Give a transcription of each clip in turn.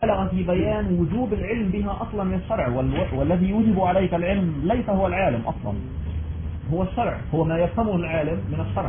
بلغ في بيان وجوب العلم بها أصلا من الشرع، والذي يوجب عليك العلم ليس هو العالم أصلا، هو الشرع، هو ما يفهمه العالم من الشرع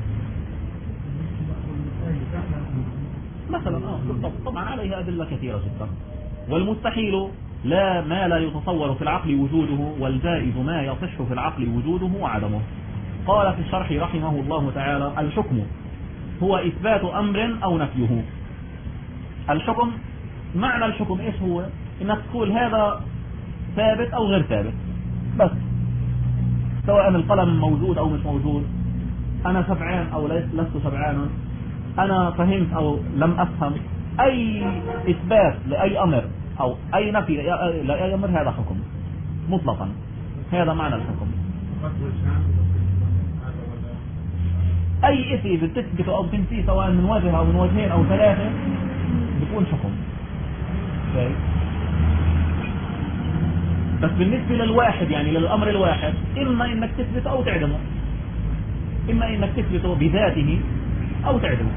مثلا. بالضبط. طبعا عليها أدلة كثيرة جدا. والمستحيل ما لا يتصور في العقل وجوده، والجائز ما يصح في العقل وجوده وعدمه. قال في الشرح رحمه الله تعالى: الحكم هو إثبات أمر أو نفيه. الحكم، معنى الحكم إيش هو؟ إنك تقول هذا ثابت أو غير ثابت بس، سواء القلم موجود أو مش موجود، أنا شبعان أو لست شبعانا، أنا فهمت أو لم أفهم. أي إثبات لأي أمر أو أي نفي لأي أمر هذا حكم مطلقا. هذا معنى الحكم. أي إثي بتثبته أو تنفيه سواء من وجه أو من وجهين أو ثلاثة بيكون حكم. بس بالنسبة للواحد، يعني للأمر الواحد، إما إنك تثبته أو تعدمه، إما إنك تثبته بذاته أو تعدمه،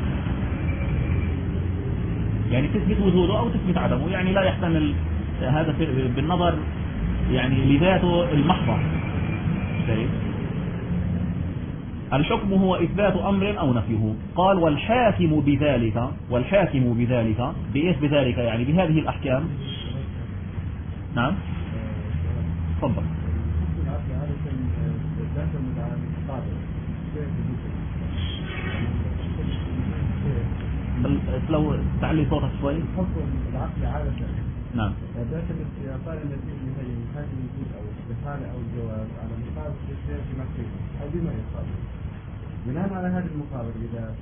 يعني تثبت وجوده أو تثبت عدمه، يعني لا يحتمل هذا بالنظر يعني لذاته المحضة. الحكم هو إثبات أمر أو نفيه. قال: والحاكم بذلك. والحاكم بذلك بإيش بذلك؟ يعني بهذه الأحكام. نعم تفضل. لو تعلي صوتك شوي. حكم العقل عادة نعم تعتمد في إعطاء النتيجة من الحاكم يجوز أو الاستحالة أو الجواز على مقابل الشيء في مكتوب أو بما يقابل. بناء على هذه المقابل إذا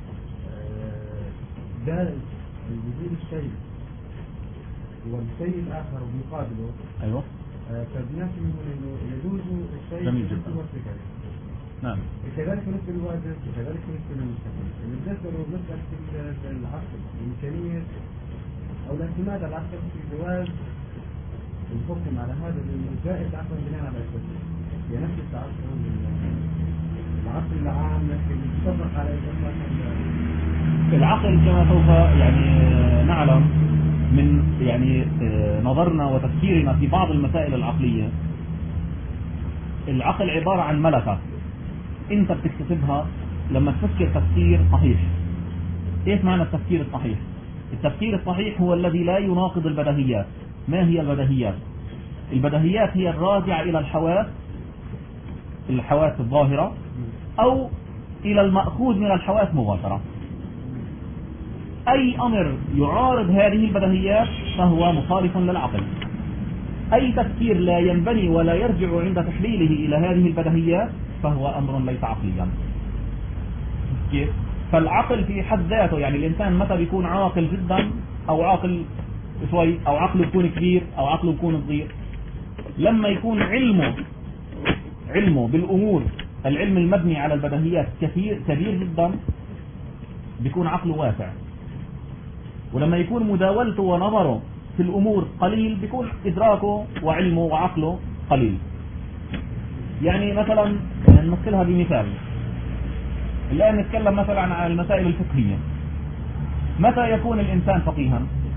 جاء وجود الشيء والشيء الآخر مقابله، أيوه، فبنفسه إنه يجوز الشيء جميل جدا. نعم. كذلك بالنسبة للواجب وكذلك بالنسبة للمستحيل. بالنسبة لمسألة العقل، إمكانية أو الاعتماد على العقل في جواز الحكم على هذا الجائز عقلا بناء على الأساس، يعني نفس العقل العام لكن يتطبق على العقل كما سوف يعني نعلم من يعني نظرنا وتفكيرنا في بعض المسائل العقلية. العقل عبارة عن ملكة انت بتكتسبها لما تفكر تفكير صحيح. ايش معنى التفكير الصحيح؟ التفكير الصحيح هو الذي لا يناقض البديهيات. ما هي البديهيات؟ البديهيات هي الراجعة الى الحواس الظاهرة او الى المأخوذ من الحواس مباشرة. اي امر يعارض هذه البديهيات فهو مخالف للعقل. اي تفكير لا ينبني ولا يرجع عند تحليله الى هذه البديهيات فهو امر ليس عقليا. كيف؟ فالعقل في حد ذاته، يعني الانسان متى بيكون عاقل جدا او عاقل شوي او عقله بيكون كبير او عقله بيكون صغير؟ لما يكون علمه بالامور، العلم المبني على البديهيات كبير جدا بيكون عقله واسع. ولما يكون مداولته ونظره في الامور قليل بيكون ادراكه وعلمه وعقله قليل. يعني مثلا نمثلها بمثال. الآن نتكلم مثلا عن المسائل الفقهية. متى يكون الإنسان فقيها؟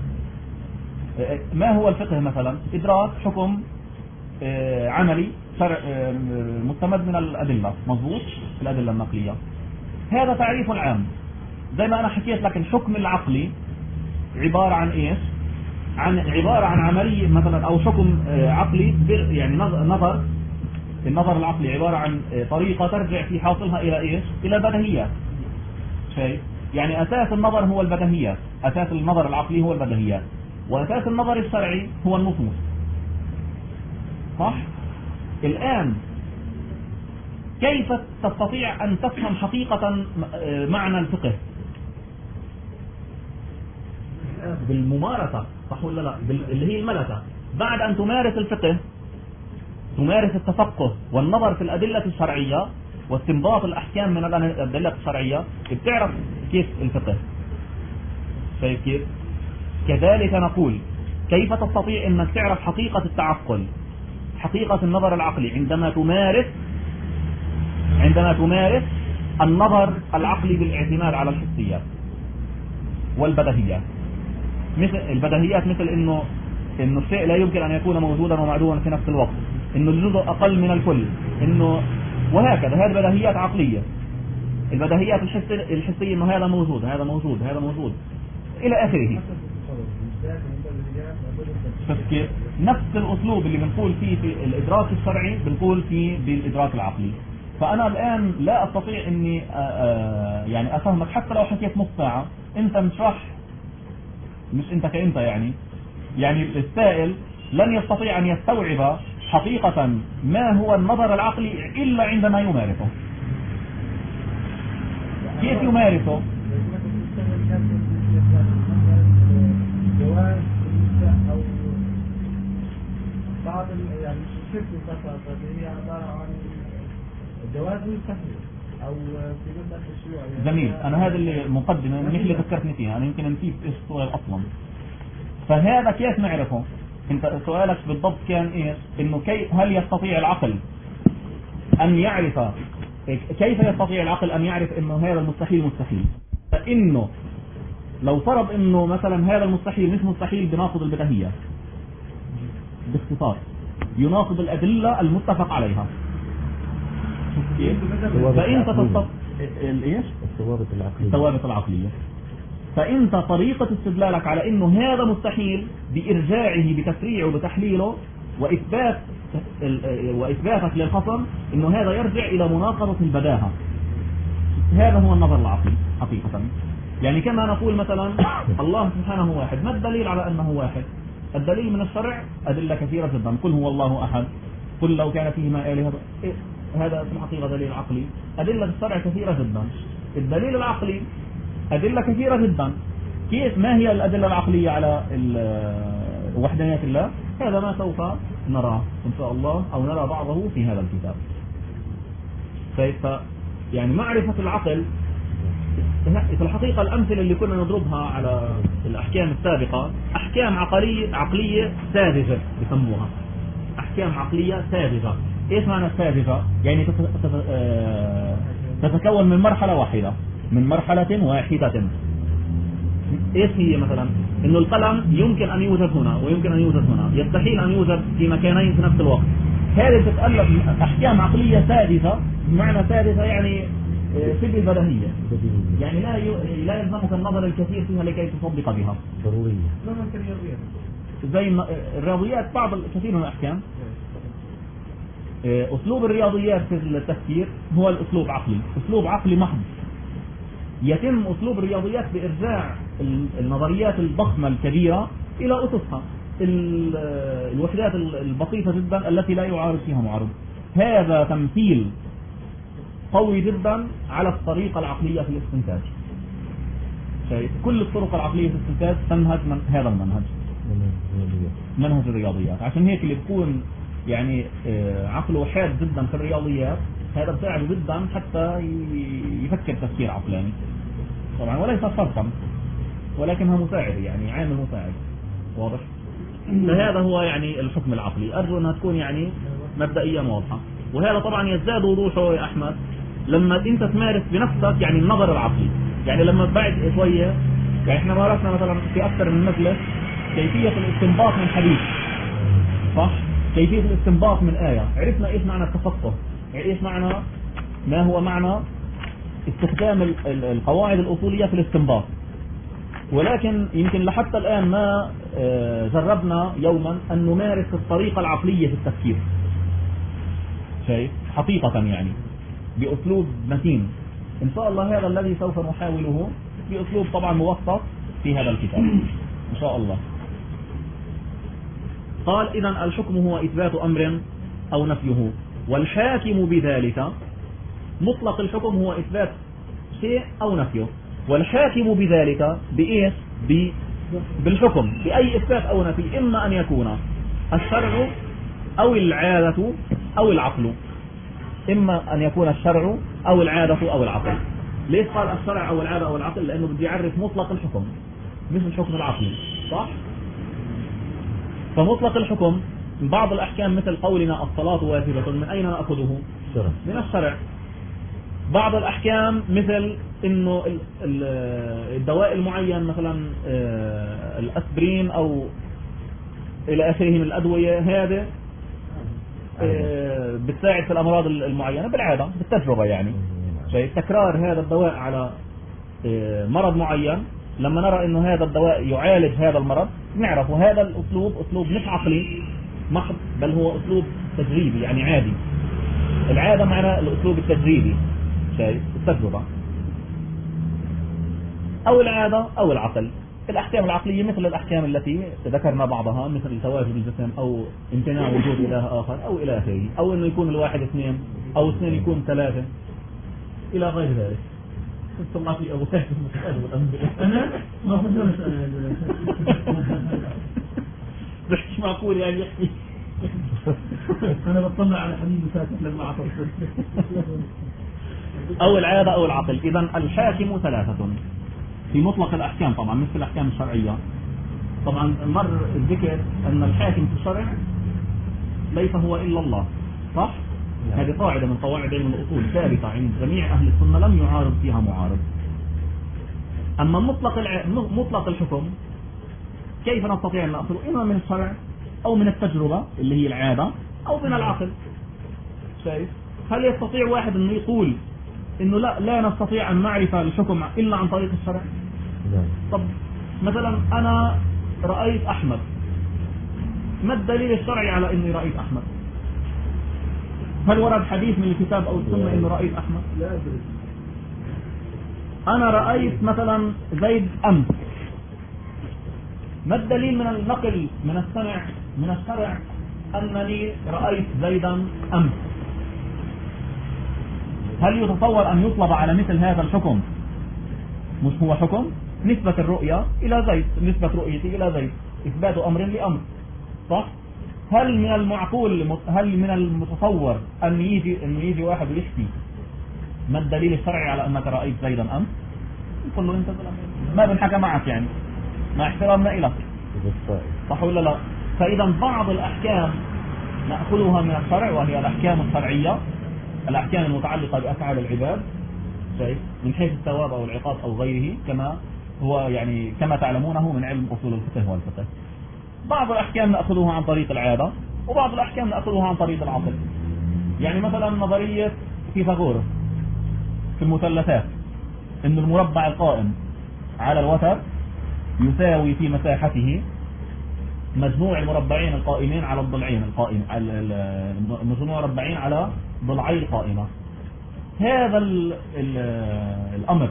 ما هو الفقه مثلا؟ إدراك حكم عملي مستمد من الأدلة، مضبوط، الأدلة النقلية. هذا تعريف عام. زي ما أنا حكيت لك الحكم العقلي عبارة عن إيش؟ عبارة عن عملية مثلا أو حكم عقلي، يعني النظر العقلي عبارة عن طريقة ترجع في حاصلها إلى إيش؟ إلى البديهيات. شيء يعني أساس النظر هو البديهيات، أساس النظر العقلي هو البديهيات، وأساس النظر الشرعي هو النصوص. صح؟ الآن كيف تستطيع أن تفهم حقيقة معنى الفقه؟ بالممارسة، صح ولا لا؟ اللي هي الملكة. بعد أن تمارس الفقه، تمارس التفقه والنظر في الأدلة الشرعية واستنباط الأحكام من الأدلة الشرعية، بتعرف كيف الفقه. شايف كيف؟ كذلك نقول كيف تستطيع أنك تعرف حقيقة التعقل، حقيقة النظر العقلي عندما تمارس النظر العقلي بالاعتماد على الحسيات والبديهيات. مثل البديهيات، مثل إنه الشيء لا يمكن أن يكون موجودا ومعدوما في نفس الوقت، إنه الجزء أقل من الكل، إنه وهكذا. هذه بديهيات عقلية. البديهيات الحسية إنه هذا موجود، هذا موجود، هذا موجود إلى آخره. كيف نفس الأسلوب اللي بنقول فيه في الإدراك الشرعي بنقول فيه بالإدراك العقلي. فأنا الآن لا أستطيع إني يعني أفهمك حتى لو حكيت نص ساعة. أنت مش أنت كأنت يعني السائل لن يستطيع أن يستوعب حقيقة ما هو النظر العقلي إلا عندما يمارسه. كيف يمارسه؟ أو بعض يعني الشرك الخاصة هي عبارة عن جواز مستحيل أو في مدة الشيوع. جميل. أنا هذا اللي مقدمة مش اللي فكرتني فيها، أنا يمكن نسيت إيش السؤال أصلا. فهذا كيف نعرفه؟ أنت سؤالك بالضبط كان إيش؟ إنه هل يستطيع العقل أن يعرف، كيف يستطيع العقل أن يعرف إنه هذا المستحيل مستحيل؟ فإنه لو فرض إنه مثلا هذا المستحيل مش مستحيل بناقض البديهية، باختصار يناقض الأدلة المتفق عليها. فأنت إيش؟ الثوابت العقلية. فأنت طريقة استدلالك على إنه هذا مستحيل بإرجاعه بتفريعه بتحليله وإثباتك للخصم إنه هذا يرجع إلى مناقضة البداهة. هذا هو النظر العقلي حقيقة. يعني كما نقول مثلا الله سبحانه واحد، ما الدليل على أنه واحد؟ الدليل من الشرع أدلة كثيرة جدا. قل هو الله أحد، قل لو كان فيهما آلهة، هذا في الحقيقة دليل عقلي. أدلة الشرع كثيرة جدا. الدليل العقلي أدلة كثيرة جدا. كيف؟ ما هي الأدلة العقلية على وحدانية الله؟ هذا ما سوف نراه إن شاء الله، أو نرى بعضه في هذا الكتاب. يعني معرفة العقل في الحقيقة الأمثلة اللي كنا نضربها على الأحكام السابقة أحكام عقلية ساذجة بسموها، أحكام عقلية ساذجة. إيش معنى ساذجة؟ يعني تتكون من مرحلة واحدة، من مرحلة واحدة. إيش هي؟ مثلا إنه القلم يمكن أن يوجد هنا ويمكن أن يوجد هنا، يستحيل أن يوجد في مكانين في نفس الوقت. هذه تتألف أحكام عقلية ساذجة. بمعنى ساذجة يعني شبه بديهية، يعني لا يلزمك النظر الكثير فيها لكي تصدق بها. ضرورية. زي الرياضيات، بعض الكثير من الأحكام. أسلوب الرياضيات في التفكير هو الأسلوب عقلي، أسلوب عقلي محض. يتم أسلوب الرياضيات بإرجاع النظريات الضخمة الكبيرة إلى أسسها، الوحدات البسيطة جدا التي لا يعارض فيها معارض. هذا تمثيل قوي جدا على الطريقة العقلية في الاستنتاج. كل الطرق العقلية في الاستنتاج تنهج من هذا المنهج، منهج الرياضيات. عشان هيك اللي بيكون يعني عقله حاد جدا في الرياضيات هذا بساعده جدا حتى يفكر تفكير عقلاني طبعا، وليس شرطا ولكنها مساعد، يعني عامل مساعد. واضح؟ فهذا هو يعني الحكم العقلي. أرجو أنها تكون يعني مبدئيا واضحة. وهذا طبعا يزداد وضوحه يا أحمد لما أنت تمارس بنفسك يعني النظر العقلي. يعني لما بعد شوية، يعني احنا مارسنا مثلا في أكثر من مجلس كيفية الاستنباط من حديث، صح؟ كيفية الاستنباط من آية. عرفنا إيش معنى التفقه، يعني إيش معنى، ما هو معنى استخدام القواعد الأصولية في الاستنباط. ولكن يمكن لحتى الآن ما جربنا يوما أن نمارس الطريقة العقلية في التفكير. شايف؟ حقيقة يعني بأسلوب متين. إن شاء الله هذا الذي سوف نحاوله بأسلوب طبعا موثق في هذا الكتاب إن شاء الله. قال إذن الحكم هو إثبات أمر أو نفيه، والحاكم بذلك. مطلق الحكم هو إثبات شيء أو نفيه، والحاكم بذلك بإيش؟ بالحكم، بأي إثبات أو نفي، إما أن يكون الشرع أو العادة أو العقل. إما أن يكون الشرع أو العادة أو العقل. ليش قال الشرع أو العادة أو العقل؟ لأنه بدي يعرف مطلق الحكم مش الحكم العقلي، صح؟ فمطلق الحكم بعض الأحكام مثل قولنا الصلاة واجبة من أين نأخذه؟ من الشرع. بعض الأحكام مثل إنه الدواء المعين مثلا الأسبرين أو إلى آخره من الأدوية، هذا بتساعد في الأمراض المعينة بالعادة بالتجربة يعني. تكرار هذا الدواء على مرض معين، لما نرى إنه هذا الدواء يعالج هذا المرض نعرف هذا الأسلوب أسلوب مش عقلي محض، بل هو أسلوب تجريبي يعني عادي. العادة معنى الأسلوب التجريبي، شايف التجربة، أو العادة أو العقل. الأحكام العقلية مثل الأحكام التي ذكرنا بعضها، مثل تواجد الجسم أو امتناع وجود إله آخر أو إلى آخره، أو إنه يكون الواحد اثنين أو اثنين يكون ثلاثة إلى غير ذلك. ثم في أبو سهل أنا ما فهمت مش معقول يعني يحكي أنا بطلع على حبيبي ساكت لما أعطيت. أو العادة أو العقل. إذا الحاكم ثلاثة في مطلق الأحكام، طبعا مثل الأحكام الشرعية. طبعا مر الذكر أن الحاكم في الشرع ليس هو إلا الله، صح؟ هذه قاعدة من قواعد علم الأصول ثابتة عند جميع أهل السنة لم يعارض فيها معارض. أما مطلق الحكم كيف نستطيع أن نأخذه؟ إما من الشرع أو من التجربة اللي هي العادة أو من العقل. شايف؟ هل يستطيع واحد أنه يقول إنه لا نستطيع أن نعرف الحكم إلا عن طريق الشرع؟ طب مثلا أنا رأيت أحمد، ما الدليل الشرعي على إني رأيت أحمد؟ هل ورد حديث من الكتاب أو السنة إنه رأيت أحمد؟ لا أدري. أنا رأيت مثلا زيد أمس، ما الدليل من النقل من الشرع أنني رأيت زيدا أمس؟ هل يتصور أن يطلب على مثل هذا الحكم؟ مش هو حكم نسبة الرؤية إلى زيد، نسبة رؤيتي إلى زيد، إثبات أمر لأمر، صح؟ هل من المعقول، هل من المتصور أن يجي واحد ويحكي ما الدليل الشرعي على أنك رأيت زيدا أمس؟ يقول له أنت ما بنحكى معك يعني، مع احترامنا إليك، صح ولا لا؟ فإذا بعض الأحكام نأخذها من الشرع وهي الأحكام الشرعية، الأحكام المتعلقة بأفعال العباد، شيء من حيث الثواب أو العقاب أو غيره، كما هو يعني كما تعلمونه من علم أصول الفقه والفقه. بعض الأحكام نأخذها عن طريق العادة، وبعض الأحكام نأخذها عن طريق العقل. يعني مثلا نظرية فيثاغورس في المثلثات، إن المربع القائم على الوتر يساوي في مساحته مجموع المربعين القائمين على الضلعين القائم، مجموع المربعين على ضلعي القائمة. هذا الأمر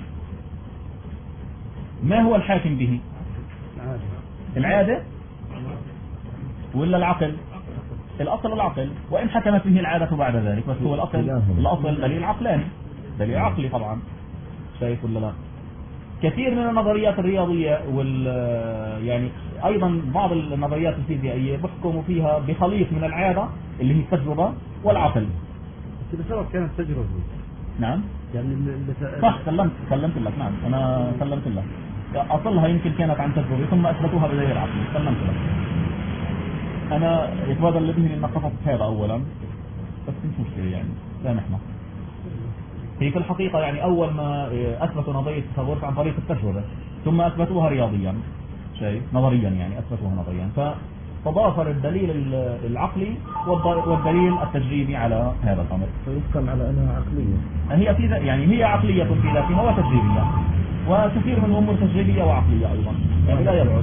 ما هو الحاكم به؟ العادة ولا العقل؟ الأصل العقل، وإن حكمت به العادة بعد ذلك، بس هو الأصل دليل عقلاني، دليل عقلي طبعا، شايف ولا لا؟ كثير من النظريات الرياضية يعني أيضا بعض النظريات الفيزيائية بحكموا فيها بخليط من العادة اللي هي التجربة والعقل. بسبب كانت تجربة. نعم يعني صح، سلمت لك. نعم أنا سلمت لك، أصلها يمكن كانت عن تجربة ثم أثبتوها بدليل عقلي، سلمت لك. أنا يتبادل لذهني أن قصص هذا أولا، بس مش مشكلة يعني، سامحنا. هي في الحقيقة يعني أول ما أثبتوا نظرية فيثاغورس عن طريق التجربة، ثم أثبتوها رياضيا، شيء نظريا يعني أثبتوها نظريا، فتضافر الدليل العقلي والدليل التجريبي على هذا الأمر، فيحكم على أنها عقلية. هي في يعني هي عقلية في ذاتها وتجريبية، وكثير من الأمور تجريبية وعقلية أيضا، يعني لا يبعد.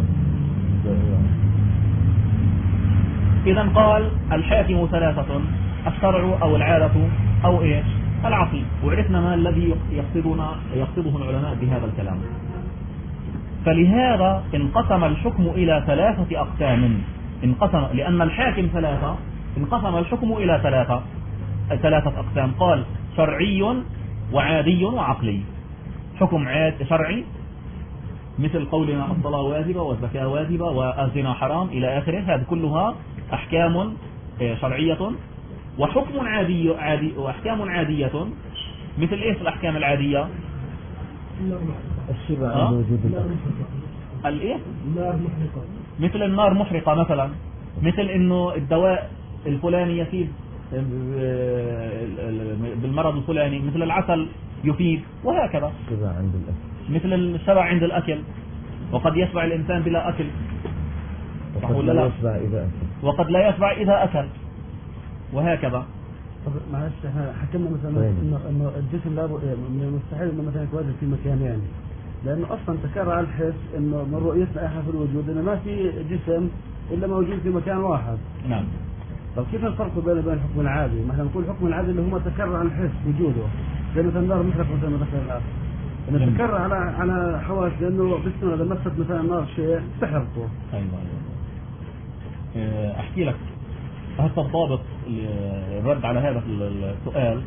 إذا قال الحاكم ثلاثة: الشرع أو العادة أو إيش؟ العقل. وعرفنا ما الذي يقصده العلماء بهذا الكلام. فلهذا انقسم الحكم إلى ثلاثة أقسام، لأن الحاكم ثلاثة، انقسم الحكم إلى ثلاثة أقسام. قال شرعي وعادي وعقلي. حكم شرعي مثل قولنا الصلاة واجبة والزكاة واجبة والزنا حرام إلى آخره، هذه كلها أحكام شرعية. وحكم عادي وأحكام عادية مثل إيش الأحكام العادية؟ الشبع عند وجود الإيه؟ مثل النار محرقة مثلا، مثل إنه الدواء الفلاني يفيد بالمرض الفلاني، مثل العسل يفيد، وهكذا. الشبع عند الأكل، مثل الشبع عند الأكل، وقد يشبع الإنسان بلا أكل، وقد لا يشبع إذا أكل، وقد لا يشبع إذا أكل، وهكذا. طب معلش احنا حكمنا مثلا انه الجسم لا من المستحيل انه مثلا يتواجد في مكانين، لانه اصلا تكرر الحس انه من رؤيتنا احنا في الوجود انه ما في جسم الا موجود في مكان واحد. نعم. طب كيف الفرق بين الحكم العادي؟ مثلا نقول الحكم العادي اللي هو تكرر عن الحس وجوده، زي مثلا النار مثلك مثلا ما ذكر الاخر، انه تكرر على حواس، لانه بس اذا مست مثلا النار شيء تحرقه. ايوه. احكي لك هذا الضابط الرد على هذا السؤال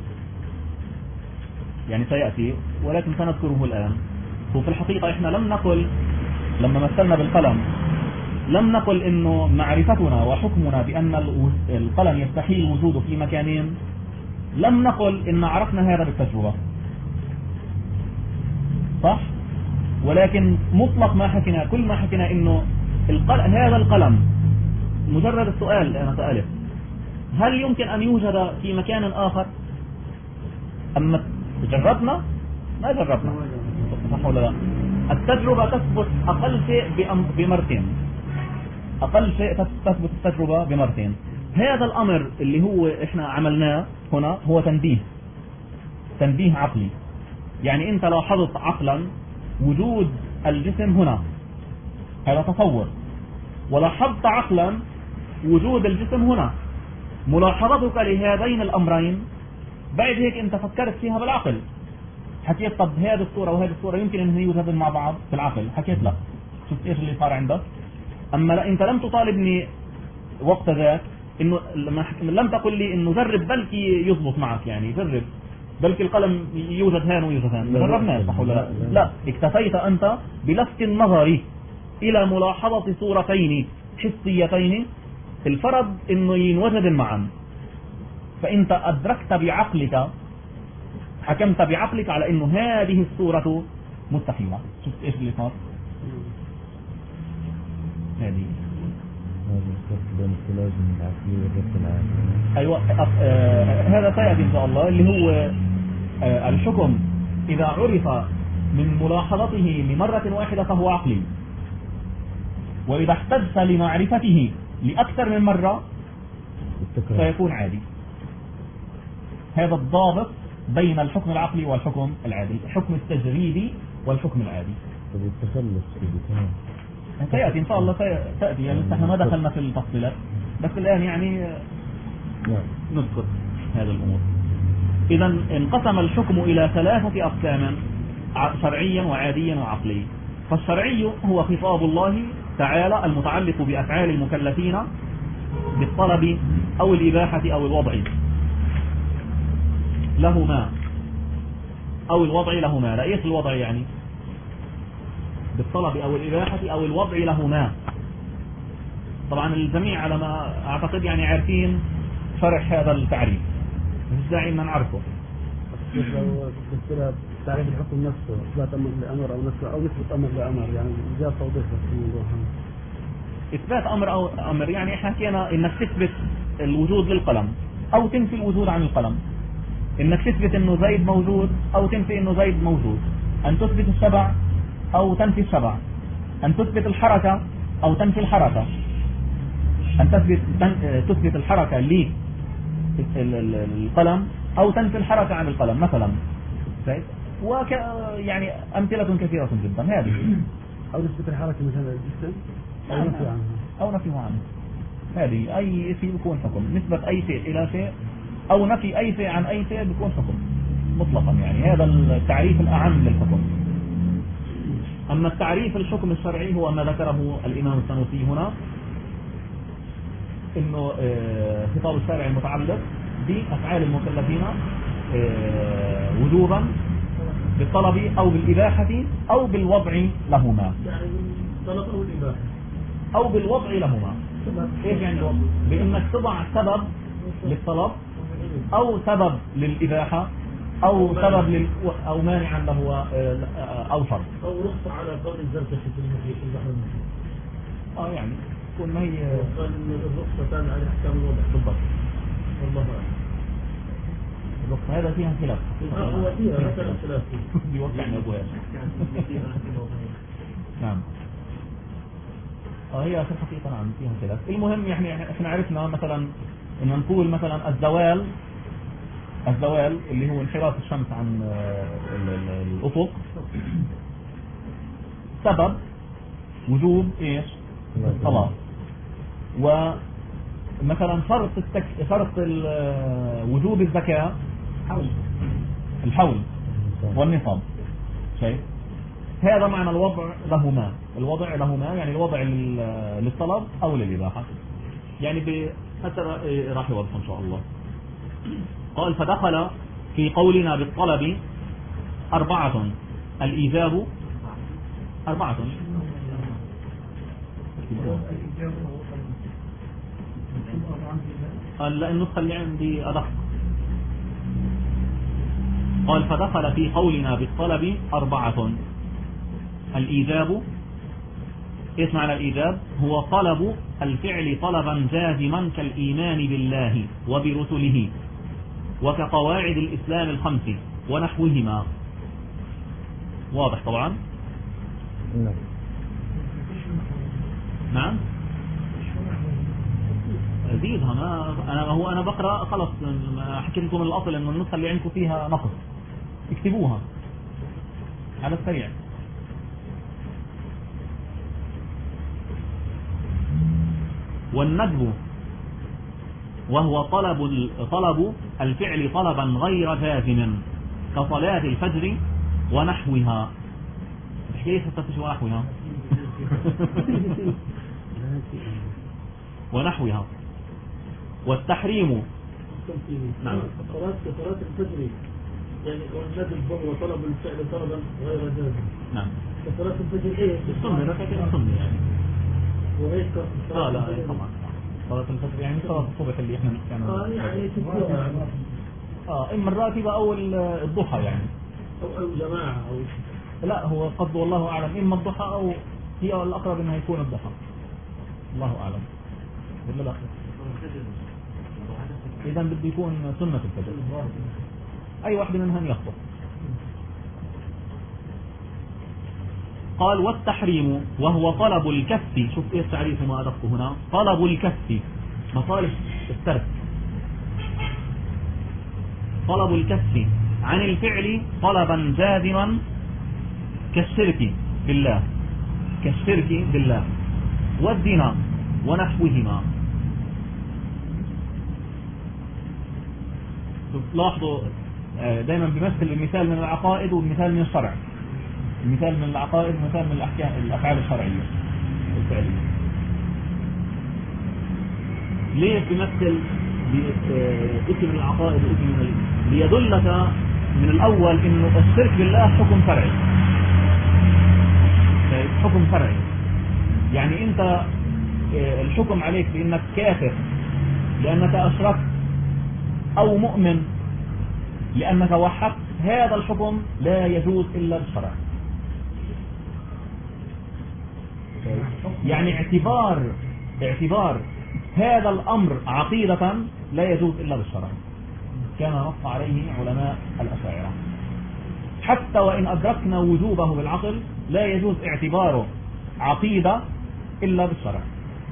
يعني سيأتي، ولكن سنذكره الآن. وفي الحقيقة احنا لم نقل لما مثلنا بالقلم، لم نقل انه معرفتنا وحكمنا بأن القلم يستحيل وجوده في مكانين، لم نقل ان عرفنا هذا بالتجربة، صح؟ ولكن مطلق ما حكينا، كل ما حكينا انه هذا القلم، مجرد السؤال انا سألت هل يمكن ان يوجد في مكان اخر؟ اما جربنا؟ ما جربنا، صح ولا لا؟ التجربة تثبت اقل شيء بمرتين، اقل شيء تثبت التجربة بمرتين. هذا الامر اللي هو احنا عملناه هنا هو تنبيه عقلي. يعني انت لاحظت عقلا وجود الجسم هنا، هذا تصور، ولاحظت عقلا وجود الجسم هنا. ملاحظتك لهذين الامرين بعد هيك انت فكرت فيها بالعقل، حكيت طب هذه الصورة وهذه الصورة يمكن ان هي يوجدن مع بعض في العقل، حكيت لا، شفت ايش اللي صار عندك. اما لا، انت لم تطالبني وقت ذاك انه لم تقل لي انه جرب بلكي يضبط معك، يعني جرب بلكي القلم يوجد هان ويوجد هان، جربناه صح ولا لا؟ لا، اكتفيت انت بلفت النظر الى ملاحظة صورتين حسيتين الفرض انه ينوجد معا، فانت ادركت بعقلك، حكمت بعقلك على انه هذه الصورة مستحيلة. شفت ايش اللي صار؟ هذه الفرق بين التلازم العقلي والربط العقلي. ايوه. هذا سيأتي ان شاء الله، اللي هو الحكم اذا عرف من ملاحظته لمرة واحدة فهو عقلي، واذا احتجت لمعرفته لأكثر من مرة سيكون عادي. هذا الضابط بين الحكم العقلي والحكم العادي، الحكم التجريبي والحكم العادي. طب التخلص كده سيأتي إن شاء الله، سيأتي يعني نحن ما دخلنا في التفصيلات، بس الآن يعني نذكر هذه الأمور. إذا انقسم الحكم إلى 3 أقسام: شرعيا وعاديا وعقلي. فالشرعي هو خطاب الله تعالى المتعلق بأفعال المكلفين بالطلب أو الإباحة أو الوضع لهما، أو الوضع لهما. لا، إيش الوضع يعني؟ بالطلب أو الإباحة أو الوضع لهما. طبعا الجميع على ما أعتقد يعني عارفين شرح هذا التعريف، مش داعي أن نعرفه. لو تفسير تعريف الحكم نفسه، إثبات أمر لأمر أو نفسه أو نسبة أمر لأمر، يعني جاء توضيح في الموضوع. إثبات أمر أو أمر يعني إحنا حكينا إنك تثبت الوجود للقلم أو تنفي الوجود عن القلم، إنك تثبت إنه زيد موجود أو تنفي إنه زيد موجود، أن تثبت الشبع أو تنفي الشبع، أن تثبت الحركة أو تنفي الحركة، أن تثبت الحركة للقلم أو تنفي الحركة عن القلم مثلا. يعني أمثلة كثيرة جدا هذه. أو نثبت الحركة مثلا الجسم أو نفي عنها أو نفي عنه. هذه أي شيء بيكون حكم، نسبة أي شيء إلى شيء أو نفي أي شيء عن أي شيء بيكون حكم مطلقا. يعني هذا التعريف الأعم للحكم. أما التعريف الحكم الشرعي هو ما ذكره الإمام السنوسي هنا، إنه خطاب الشارع المتعلق بأفعال المكلفين وجوبا بالطلب أو بالإباحة أو بالوضع لهما. يعني طلب أو الإباحة أو بالوضع لهما. إيش يعني الوضع؟ بأنك تضع سبب للطلب أو سبب للإباحة أو سبب أو مانعا له أو شرط. أو رخصة على قول الزركشي في البحر المحيط. يعني تكون ما هي الرخصة تابعة لأحكام الوضع بالضبط. والله أعلم. الوقت هذا فيها خلاف هو فيها مثلا خلاف بيوقعنا أبواب. نعم. هي في الحقيقة نعم فيها خلاف. المهم يعني احنا عرفنا مثلا ان نقول مثلا الزوال اللي هو انحراف الشمس عن الأفق سبب وجوب ايش؟ الصلاة. ومثلا شرط وجوب الزكاة الحول والنصاب. شيء هذا معنى الوضع لهما يعني الوضع للطلب أو للإباحة. يعني حتى راح يوضح إن شاء الله. قال فدخل في قولنا بالطلب 4 الإيجاب 4 قال لا النسخة اللي عندي أدق. قال فدخل في قولنا بالطلب 4 الإيجاب. ايش معنى الإيجاب؟ هو طلب الفعل طلبا جازما كالإيمان بالله وبرسله وكقواعد الإسلام الخمس ونحوهما. واضح طبعا؟ نعم أزيدها. ما أنا بقرأ خلص. حكيت لكم الأصل إنه النسخة اللي عندكم فيها نقص اكتبوها على السريع. والندب وهو طلب الفعل طلبا غير جازم كصلاة الفجر ونحوها. كيف تفتش ونحوها والتحريم. نعم. صلاة الفجر يعني والندب هو طلب الفعل طلبا غير جازم. نعم. صلاة الفجر ايه؟ السنة ركعتين السنة يعني. وهيك لا طبعا صلاة الفجر يعني صلاة الصبح اللي احنا نحكي يعني اما الراتبة او الضحى يعني او جماعة او لا هو قد والله اعلم اما الضحى او هي الاقرب انه يكون الضحى. الله اعلم. ولا لا اذا بده يكون سنة الفجر اي واحدة منهم يخطئ. قال والتحريم وهو طلب الكف. شوف ايش تعريفه ما ادقه هنا. طلب الكف مصالح الترك. طلب الكف عن الفعل طلبا جازما كالشرك بالله والزنا ونحوهما. لاحظوا دائما بيمثل المثال من العقائد والمثال من الشرع. المثال من العقائد ومثال من الأفعال الشرعية الفعلية. ليه بيمثل اسم من العقائد واسم من ليدلك من الأول إنه الشرك بالله حكم شرعي. حكم شرعي يعني أنت الحكم عليك بأنك كافر لأنك أشركت أو مؤمن لأنك وحدت. هذا الحكم لا يجوز إلا بالشرع. يعني اعتبار هذا الأمر عقيدة لا يجوز إلا بالشرع كما نص عليه علماء الأشاعرة. حتى وإن أدركنا وجوبه بالعقل لا يجوز اعتباره عقيدة إلا بالشرع.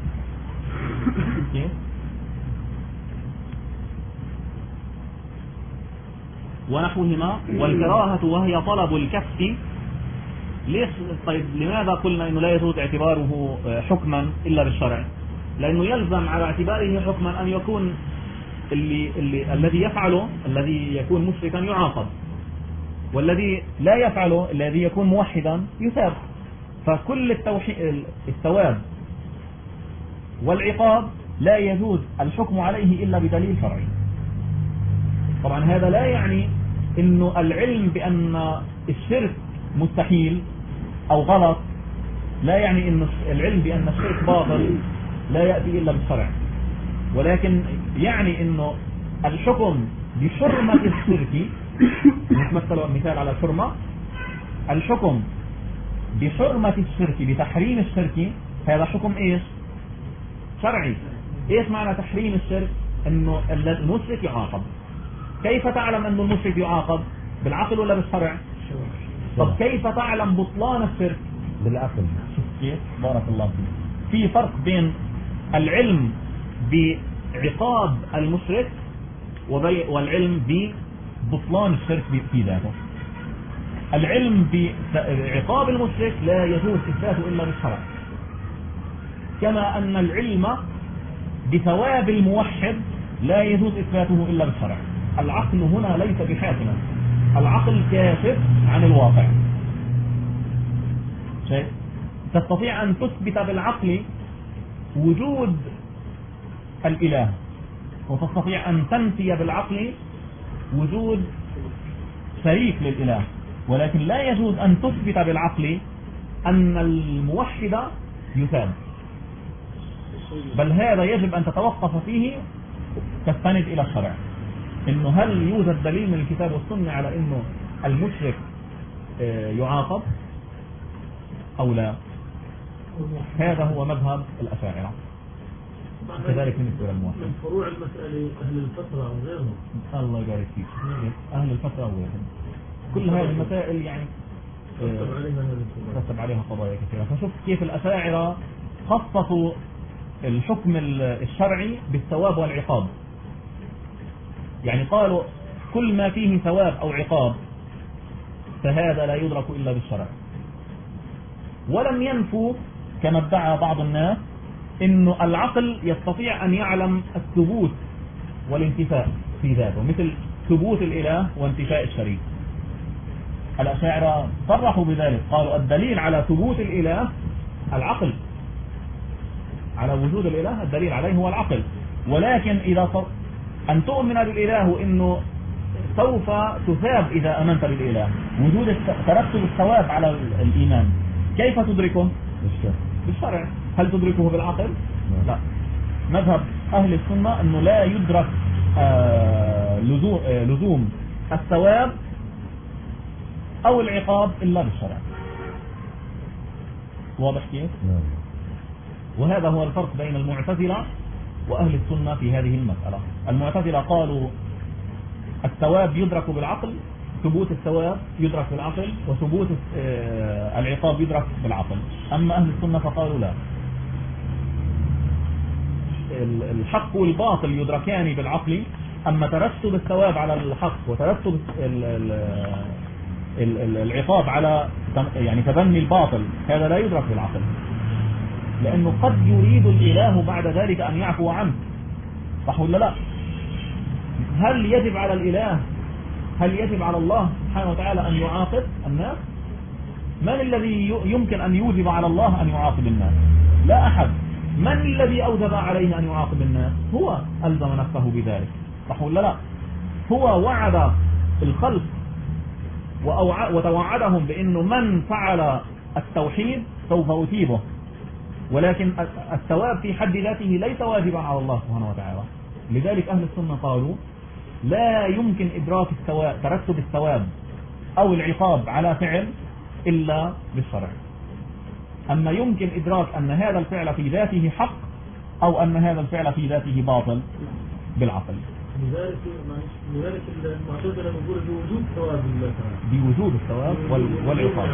ونحوهما. والكراهة وهي طلب الكف. ليش طيب لماذا قلنا انه لا يجوز اعتباره حكما الا بالشرع؟ لانه يلزم على اعتباره حكما ان يكون الذي يفعله الذي يكون مشركا يعاقب، والذي لا يفعله الذي يكون موحدا يثاب. فكل الثواب والعقاب لا يجوز الحكم عليه الا بدليل شرعي. طبعا هذا لا يعني انه العلم بان الشرك مستحيل او غلط، لا يعني ان العلم بان الشرك باطل لا يأتي الا بالشرع، ولكن يعني انه الحكم بحرمة الشرك نتمثل مثال على الحرمة. الحكم بحرمة الشرك بتحريم الشرك هذا حكم ايش؟ شرعي. ايش معنى تحريم الشرك؟ انه المشرك يعاقب. كيف تعلم انه المشرك يعاقب؟ بالعقل ولا بالشرع؟ طب كيف تعلم بطلان الشرك؟ بالعقل. كيف؟ بارك الله فيك. في فرق بين العلم بعقاب المشرك والعلم ببطلان الشرك في ذاته. العلم بعقاب المشرك لا يجوز إثباته إلا بالشرع، كما أن العلم بثواب الموحد لا يجوز إثباته إلا بالشرع. العقل هنا ليس بحاكما، العقل كاشف عن الواقع. شيء تستطيع أن تثبت بالعقل وجود الإله، وتستطيع أن تنفي بالعقل وجود شريك للإله، ولكن لا يجوز أن تثبت بالعقل أن الموحد يثاب، بل هذا يجب أن تتوقف فيه، تستند إلى الشرع، إنه هل يوجد دليل من الكتاب والسنة على إنه المشرك يعاقب أو لا. هذا هو مذهب الأشاعرة، كذلك بالنسبة للموحد. من فروع المسألة أهل الفترة وغيرهم. الله يبارك فيك. أهل الفترة وغيرهم، كل هذه المسائل يعني ترتب عليها قضايا كثيرة. فشوف كيف الأشاعرة خصصوا الحكم الشرعي بالثواب والعقاب، يعني قالوا كل ما فيه ثواب أو عقاب فهذا لا يدرك إلا بالشرع، ولم ينفوا كما ادعى بعض الناس إنه العقل يستطيع أن يعلم الثبوت والانتفاء في ذاته، مثل ثبوت الإله وانتفاء الشريك. الأشاعرة صرحوا بذلك، قالوا الدليل على ثبوت الإله العقل، على وجود الإله الدليل عليه هو العقل، ولكن إذا أن تؤمن بالإله وإنه سوف تثاب إذا أمنت بالإله، وجود ترتب الثواب على الإيمان، كيف تدركه؟ بالشرع. هل تدركه بالعقل؟ لا. مذهب أهل السنة أنه لا يدرك لزوم الثواب أو العقاب إلا بالشرع. واضح كيف؟ وهذا هو الفرق بين المعتزلة وأهل السنة في هذه المسألة. المعتزلة قالوا الثواب يدرك بالعقل، ثبوت الثواب يدرك بالعقل، وثبوت العقاب يدرك بالعقل. أما أهل السنة فقالوا لا، الحق والباطل يدركان بالعقل، أما ترتب الثواب على الحق وترتب العقاب على يعني تبني الباطل هذا لا يدرك بالعقل، لأنه قد يريد الإله بعد ذلك أن يعفو عنه، صح ولا لا؟ هل يجب على الإله، هل يجب على الله سبحانه وتعالى أن يعاقب الناس؟ من الذي يمكن أن يوجب على الله أن يعاقب الناس؟ لا أحد. من الذي أوجب عليه أن يعاقب الناس؟ هو ألزم نفسه بذلك، صح ولا لا؟ هو وعد الخلق وتوعدهم بأنه من فعل التوحيد سوف أثيبه، ولكن الثواب في حد ذاته ليس واجبا على الله سبحانه وتعالى. لذلك أهل السنة قالوا لا يمكن إدراك الثواب، ترتب الثواب أو العقاب على فعل إلا بالشرع، أما يمكن إدراك أن هذا الفعل في ذاته حق أو أن هذا الفعل في ذاته باطل بالعقل. لذلك المعتزلة يقول بوجود ثواب الله تعالى، بوجود الثواب والعقاب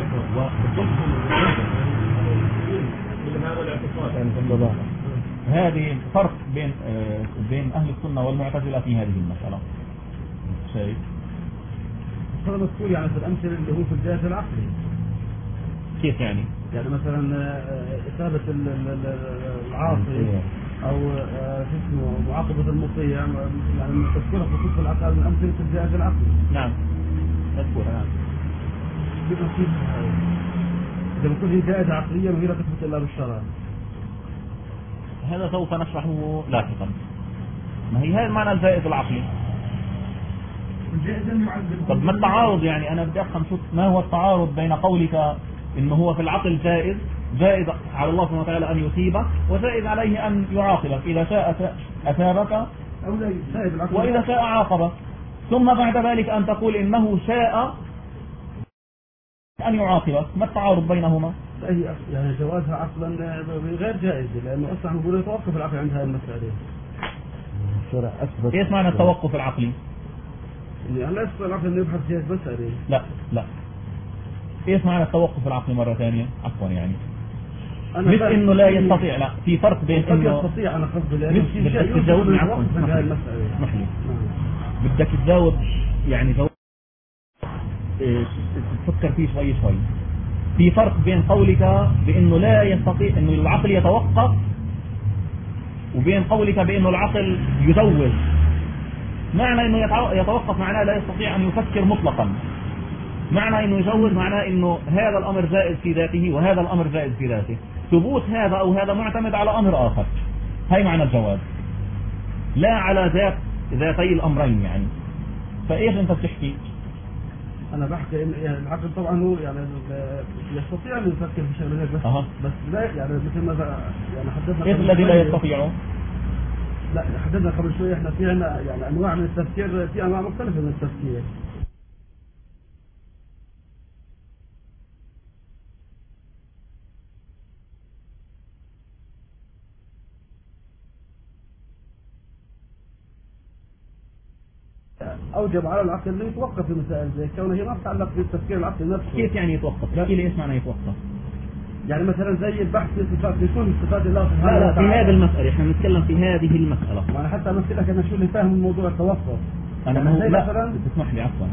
هذه فرق بين أهل السنة والمعتزلة في هذه المسألة. شيء هذا مسؤول يعني في الأمثلة اللي هو في الجهة العقلي. كيف يعني؟ يعني مثلا إثابة العاصي أو اسمه معاقبة المطيع، يعني تذكرها في كتب العقل من أمثلة الجهة العقلي. نعم مذكورة. نعم. كيف إذا بكون هي جائزة عقلية وهي لا تثبت إلا بالشرع؟ هذا سوف نشرحه لاحقا. ما هي هذا معنى الجائز العقلي. طب ما التعارض؟ يعني أنا بدي أفهم شو ما هو التعارض بين قولك إنه هو في العقل جائز على الله سبحانه وتعالى أن يثيبك، وجائز عليه أن يعاقبك، إذا شاء أثابك وإذا شاء عاقبك، ثم بعد ذلك أن تقول إنه شاء أن يعاقبك. ما التعارض بينهما؟ يعني جوازها عقلا غير جائز، لأنه أصلا نقول يتوقف العقل عند هذه المسألة. الشرع أثبت. ايش معنى التوقف العقلي؟ يعني لا يستطيع العقل أن يبحث في هذه المسألة. لا ايش معنى التوقف العقلي مرة ثانية؟ عفوا يعني مش فاهم. انه لا يستطيع، لا في فرق بين قد انه يستطيع. أنا قصدي مش لأنه في بدك شيء تجاوبني. يمكن عفوا أن يوقف هذه المسألة. اسمح لي، بدك تجاوب يعني جواب تفكر فيه شوي شوي. في فرق بين قولك بانه لا يستطيع انه العقل يتوقف، وبين قولك بانه العقل يزوج. معنى انه يتوقف معناه لا يستطيع ان يفكر مطلقا. معنى انه يزوج معناه انه هذا الامر زائد في ذاته وهذا الامر زائد في ذاته. ثبوت هذا او هذا معتمد على امر اخر. هاي معنى الجواب، لا على ذاتي الامرين يعني. فايش انت بتحكي؟ أنا بحكي إن يعني العقل طبعا هو يعني يستطيع أن يفكر في شيء هيك بس لا يعني مثل ما يعني حدثنا. ايش الذي لا يستطيعه؟ لا حددنا قبل شوي احنا في عندنا يعني انواع من التفكير، في انواع مختلفه من التفكير. اوجب على العقل انه يتوقف في مسائل زي كونه هي ما تتعلق بالتفكير العقلي نفسه. كيف يعني يتوقف؟ احكي لي ايش معنى يتوقف؟ يعني مثلا زي البحث في صفات بيكون صفات الله سبحانه لا وتعالى. في هذه المسألة، احنا بنتكلم في هذه المسألة. وانا حتى امثل لك انا شو اللي فاهم الموضوع التوقف. انا يعني زي لا مثلا تسمح لي عفوا.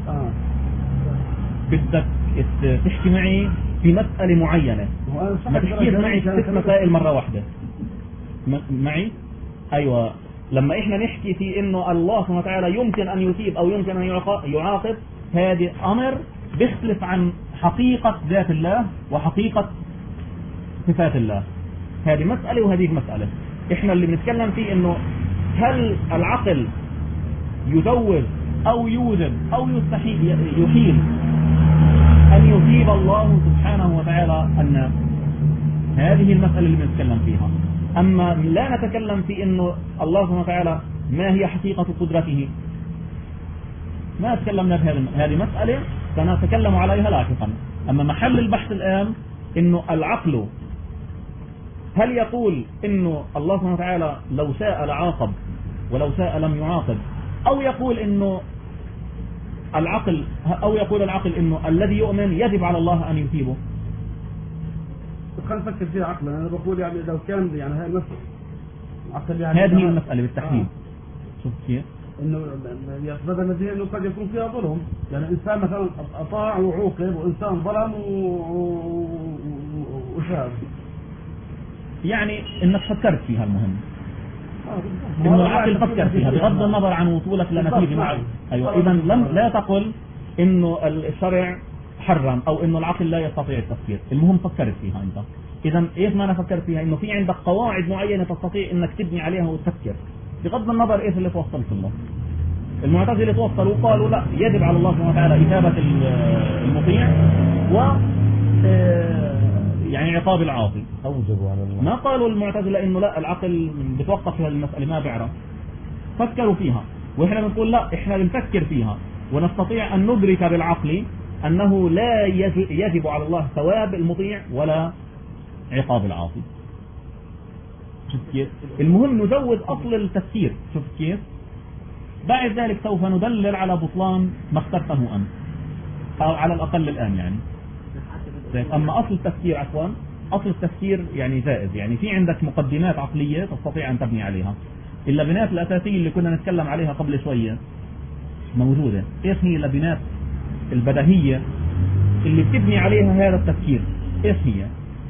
بدك تحكي معي في مسألة معينة، ما تحكيش معي 6 مسائل مرة واحدة. معي؟ ايوه. لما احنا نحكي في انه الله سبحانه وتعالى يمكن ان يثيب او يمكن ان يعاقب، هذا امر بيختلف عن حقيقة ذات الله وحقيقة صفات الله. هذه مسألة وهذه مسألة. احنا اللي بنتكلم فيه انه هل العقل يزوج او يوجد او يستحيل يحيل ان يثيب الله سبحانه وتعالى الناس. هذه المسألة اللي بنتكلم فيها. اما لا نتكلم في انه الله سبحانه وتعالى ما هي حقيقة قدرته، ما تكلمنا بهذه. هذه مسألة سنتكلم عليها لاحقا. اما محل البحث الان انه العقل هل يقول انه الله سبحانه وتعالى لو شاء لعاقب ولو شاء لم يعاقب، او يقول انه العقل انه الذي يؤمن يجب على الله ان يثيبه. خلينا نفكر فيها عقلا. انا بقول يعني لو كان يعني هاي المسألة عقل يعني هذه المسألة بالتحديد. شوف كيف انه يقصد الذي انه قد يكون فيها ظلم. يعني انسان مثلا اطاع وعوقب، وانسان ظلم وشاب. يعني انك فكرت فيها. المهم انه العقل فكر فيها بغض النظر عن وصولك لنتيجة معينة. ايوه. اذا لا تقل انه الشرع حرم او انه العقل لا يستطيع التفكير. المهم فكرت فيها انت. اذا ايش معنى فكرت فيها؟ انه في عندك قواعد معينة تستطيع انك تبني عليها وتفكر بغض النظر ايش اللي توصلت له. المعتزلة توصلوا وقالوا لا، يجب على الله سبحانه وتعالى إثابة المطيع و يعني عقاب العاصي. أوجبوا على الله. ما قالوا المعتزلة إنه لا، العقل بتوقف في هذه المسألة، ما بيعرف. فكروا فيها، وإحنا بنقول لا، إحنا بنفكر فيها ونستطيع أن ندرك بالعقل أنه لا يجب على الله ثواب المطيع ولا عقاب العاصي. شفت كيف؟ المهم نزود أصل التفكير. شفت كيف؟ بعد ذلك سوف ندلل على بطلان ما اخترته أنت، أو على الأقل الآن يعني. أما أصل التفكير أصل التفكير يعني زائد. يعني في عندك مقدمات عقلية تستطيع أن تبني عليها. اللبنات الأساسية اللي كنا نتكلم عليها قبل شوية موجودة. إيش هي اللبنات البديهية اللي بتبني عليها هذا التفكير؟ إيش هي؟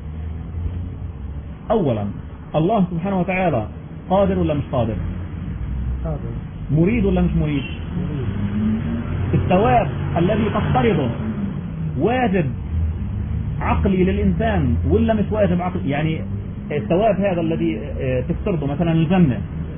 أولا، الله سبحانه وتعالى قادر ولا مش قادر؟ قادر. مريد ولا مش مريد؟ الثواب الذي تفترضه واجب عقلي للإنسان ولا مش واجب عقلي؟ يعني الثواب هذا الذي تفترضه مثلا الجنة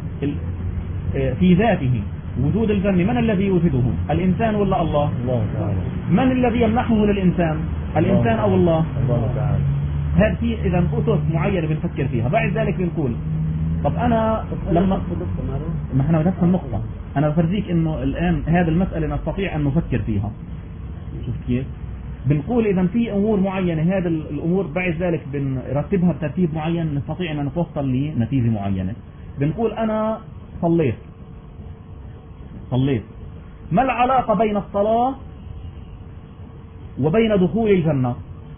في ذاته، وجود الجنة من الذي يوجده؟ الإنسان ولا الله؟ الله تعالى. من الذي يمنحه للإنسان؟ الإنسان أو الله؟ الله تعالى. هذه في إذا أسس معينة بنفكر فيها. بعد ذلك بنقول طب أنا لما ما احنا نفس النقطة، أنا بفرجيك إنه الآن هذه المسألة نستطيع أن نفكر فيها. شوف كيف؟ بنقول إذا في أمور معينة، هذا الأمور بعد ذلك بنرتبها بترتيب معين نستطيع أن نتوصل لنتيجة معينة. بنقول أنا صليت صليت. ما العلاقة بين الصلاة وبين دخول الجنة؟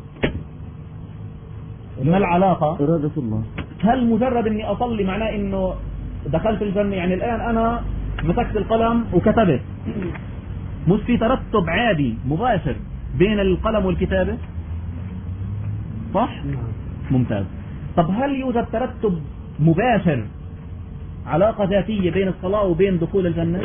ما العلاقة؟ إرادة الله. هل مجرد اني اصلي معناه انه دخلت الجنة؟ يعني الان انا مسكت القلم وكتبت، مش في ترتب عادي مباشر بين القلم والكتابة؟ صح؟ ممتاز. طب هل يوجد ترتب مباشر، علاقة ذاتية بين الصلاة وبين دخول الجنة؟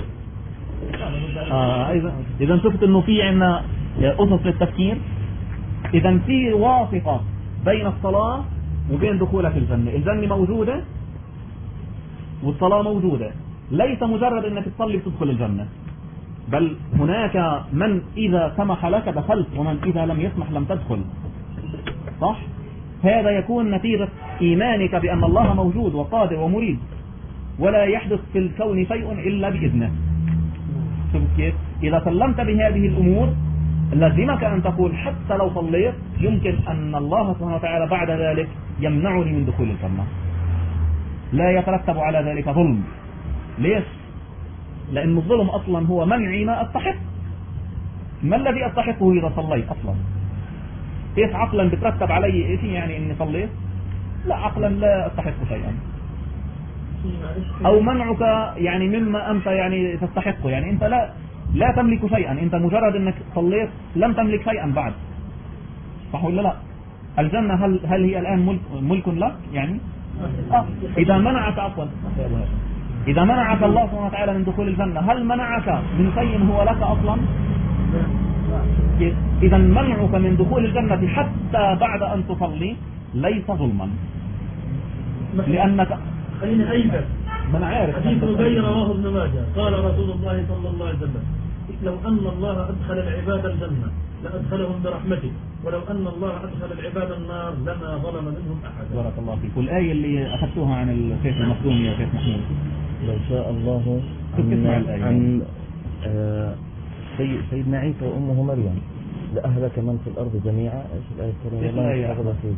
إذا شفت انه في عندنا أسس للتفكير. إذا في واسطة بين الصلاة وبين دخولك الجنة. الجنة موجودة والصلاة موجودة، ليس مجرد انك تصلي وتدخل الجنة، بل هناك من إذا سمح لك دخلت ومن إذا لم يسمح لم تدخل. صح؟ هذا يكون نتيجة إيمانك بأن الله موجود وقادر ومريد، ولا يحدث في الكون شيء إلا بإذنه. شوف كيف؟ إذا سلمت بهذه الأمور لازمك أن تقول حتى لو صليت يمكن أن الله سبحانه وتعالى بعد ذلك يمنعني من دخول الجنة. لا يترتب على ذلك ظلم. ليش؟ لأن الظلم أصلا هو منعي ما أستحق. ما الذي أستحقه إذا صليت أصلا؟ كيف عقلا بترتب علي شيء يعني إني صليت؟ لا، عقلا لا أستحق شيئا. أو منعك يعني مما أنت يعني تستحقه، يعني أنت لا تملك شيئا، أنت مجرد أنك صليت لم تملك شيئا بعد. صح ولا لا؟ الجنة هل هي الآن ملك لك يعني؟ إذا منعك عفوا إذا منعك الله سبحانه وتعالى من دخول الجنة، هل منعك من شيء هو لك أصلا؟ إذا منعك من دخول الجنة حتى بعد أن تصلي ليس ظلما، لأنك خليني أيضا من عارف حديث أبي رواه ابن ماجه قال رسول الله صلى الله عليه وسلم: لو أن الله أدخل العباد الجنة لأدخلهم برحمته، ولو أن الله أدخل العباد النار لما ظلم منهم أحد. بارك الله فيك. والآية اللي أخذتوها عن الشيخ المخزومي يا شيخ محمود، لو شاء الله عن سيدنا عيسى وأمه مريم لأهلك من في الأرض جميعا. إيش الآية الكريمة؟ الله فيه.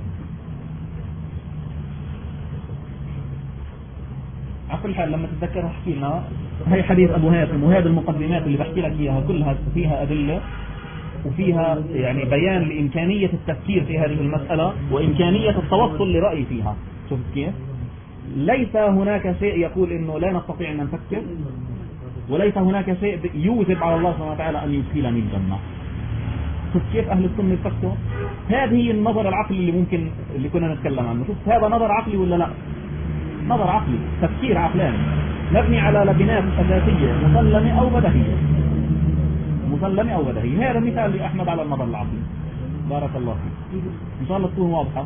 على كل حال لما تتذكرها احكي لنا. هي حديث أبو هاشم، وهذه المقدمات اللي بحكي لك إياها كلها فيها أدلة وفيها يعني بيان لإمكانية التفكير في هذه المسألة وإمكانية التوصل لرأي فيها. شوف كيف؟ ليس هناك شيء يقول إنه لا نستطيع أن نفكر، وليس هناك شيء يوجب على الله سبحانه وتعالى أن يدخلني الجنة. شوف كيف أهل السنة يفكروا. هذه هي النظر العقلي اللي كنا نتكلم عنه. شوف هذا نظر عقلي ولا لا؟ نظر عقلي، تفكير عقلاني مبني على لبنات أساسية مسلمة أو بديهية. مسلمة أو بديهية. هذا مثال لأحمد على النظر العقلي. بارك الله فيك. إن شاء الله تكون واضحة.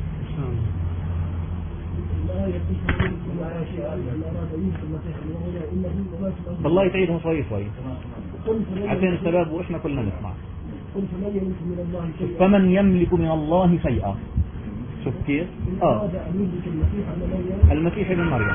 والله تعيدها شوي شوي عشان الشباب وإحنا كلنا نسمع. فمن يملك من الله شيئا. شوف كيف؟ المسيح ابن مريم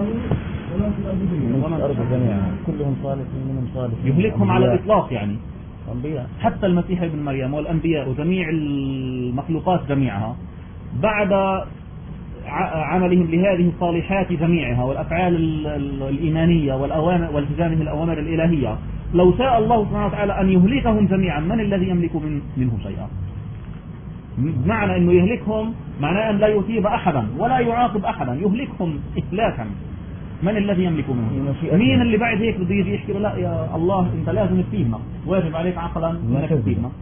ومن الأرض جميعا كلهم صالحين منهم صالحين، يهلكهم على الإطلاق يعني أنبياء. حتى المسيح ابن مريم والأنبياء وجميع المخلوقات جميعها بعد عملهم لهذه الصالحات جميعها والأفعال الإيمانية والأوامر والتزامه الأوامر الإلهية، لو شاء الله سبحانه وتعالى أن يهلكهم جميعا من الذي يملك منهم شيئا؟ معنى أنه يهلكهم معناه أن لا يثيب أحدا ولا يعاقب أحدا، يهلكهم إهلاكا. من الذي يملك منهم؟ مين اللي بعد هيك بده يجي يحكي لا يا الله أنت لازم تثيبنا، واجب عليك عقلا أنك تثيبنا؟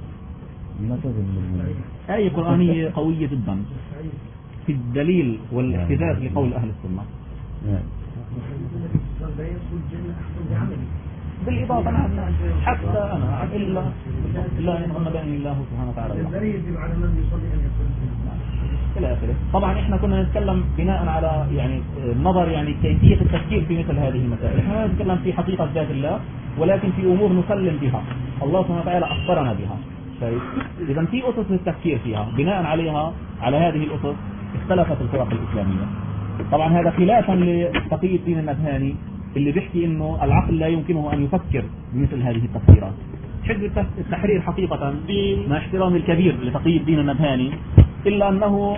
آية قرآنية قوية جدا في الدليل والاحتجاج لقول أهل السنة. بالإضافة حتى أنا إلا إن غمدني الله سبحانه وتعالى إلى آخره. طبعا إحنا كنا نتكلم بناء على يعني نظر يعني كيفية التفكير في مثل هذه المسائل. إحنا نتكلم في حقيقة ذات الله، ولكن في أمور نسلم بها الله سبحانه وتعالى أخبرنا بها. إذا في أسس للتفكير فيها، بناء عليها على هذه الأسس اختلفت الفرق الإسلامية. طبعا هذا خلافا لتقي الدين النبهاني اللي بيحكي إنه العقل لا يمكنه أن يفكر بمثل هذه التفسيرات. حزب التحرير حقيقة مع احترامي الكبير لتقي الدين النبهاني إلا أنه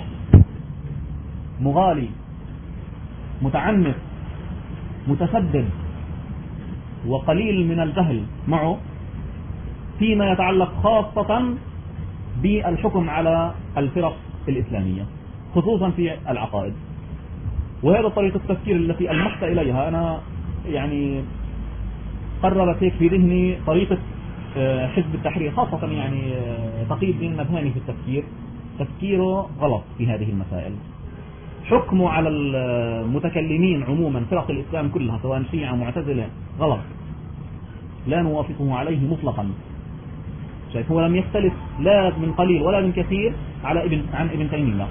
مغالي متعنف متشدد وقليل من الجهل معه فيما يتعلق خاصة بالحكم على الفرق الإسلامية خصوصا في العقائد. وهذا طريقة التفكير التي ألمحت إليها أنا، يعني قررت هيك في ذهني طريقة حزب التحرير خاصة، يعني تقي الدين النبهاني في التفكير، تفكيره غلط في هذه المسائل. حكمه على المتكلمين عموما فرق الإسلام كلها سواء شيعة معتزلة غلط، لا نوافقه عليه مطلقا. شايف هو لم يختلف لا من قليل ولا من كثير على عن ابن تيمية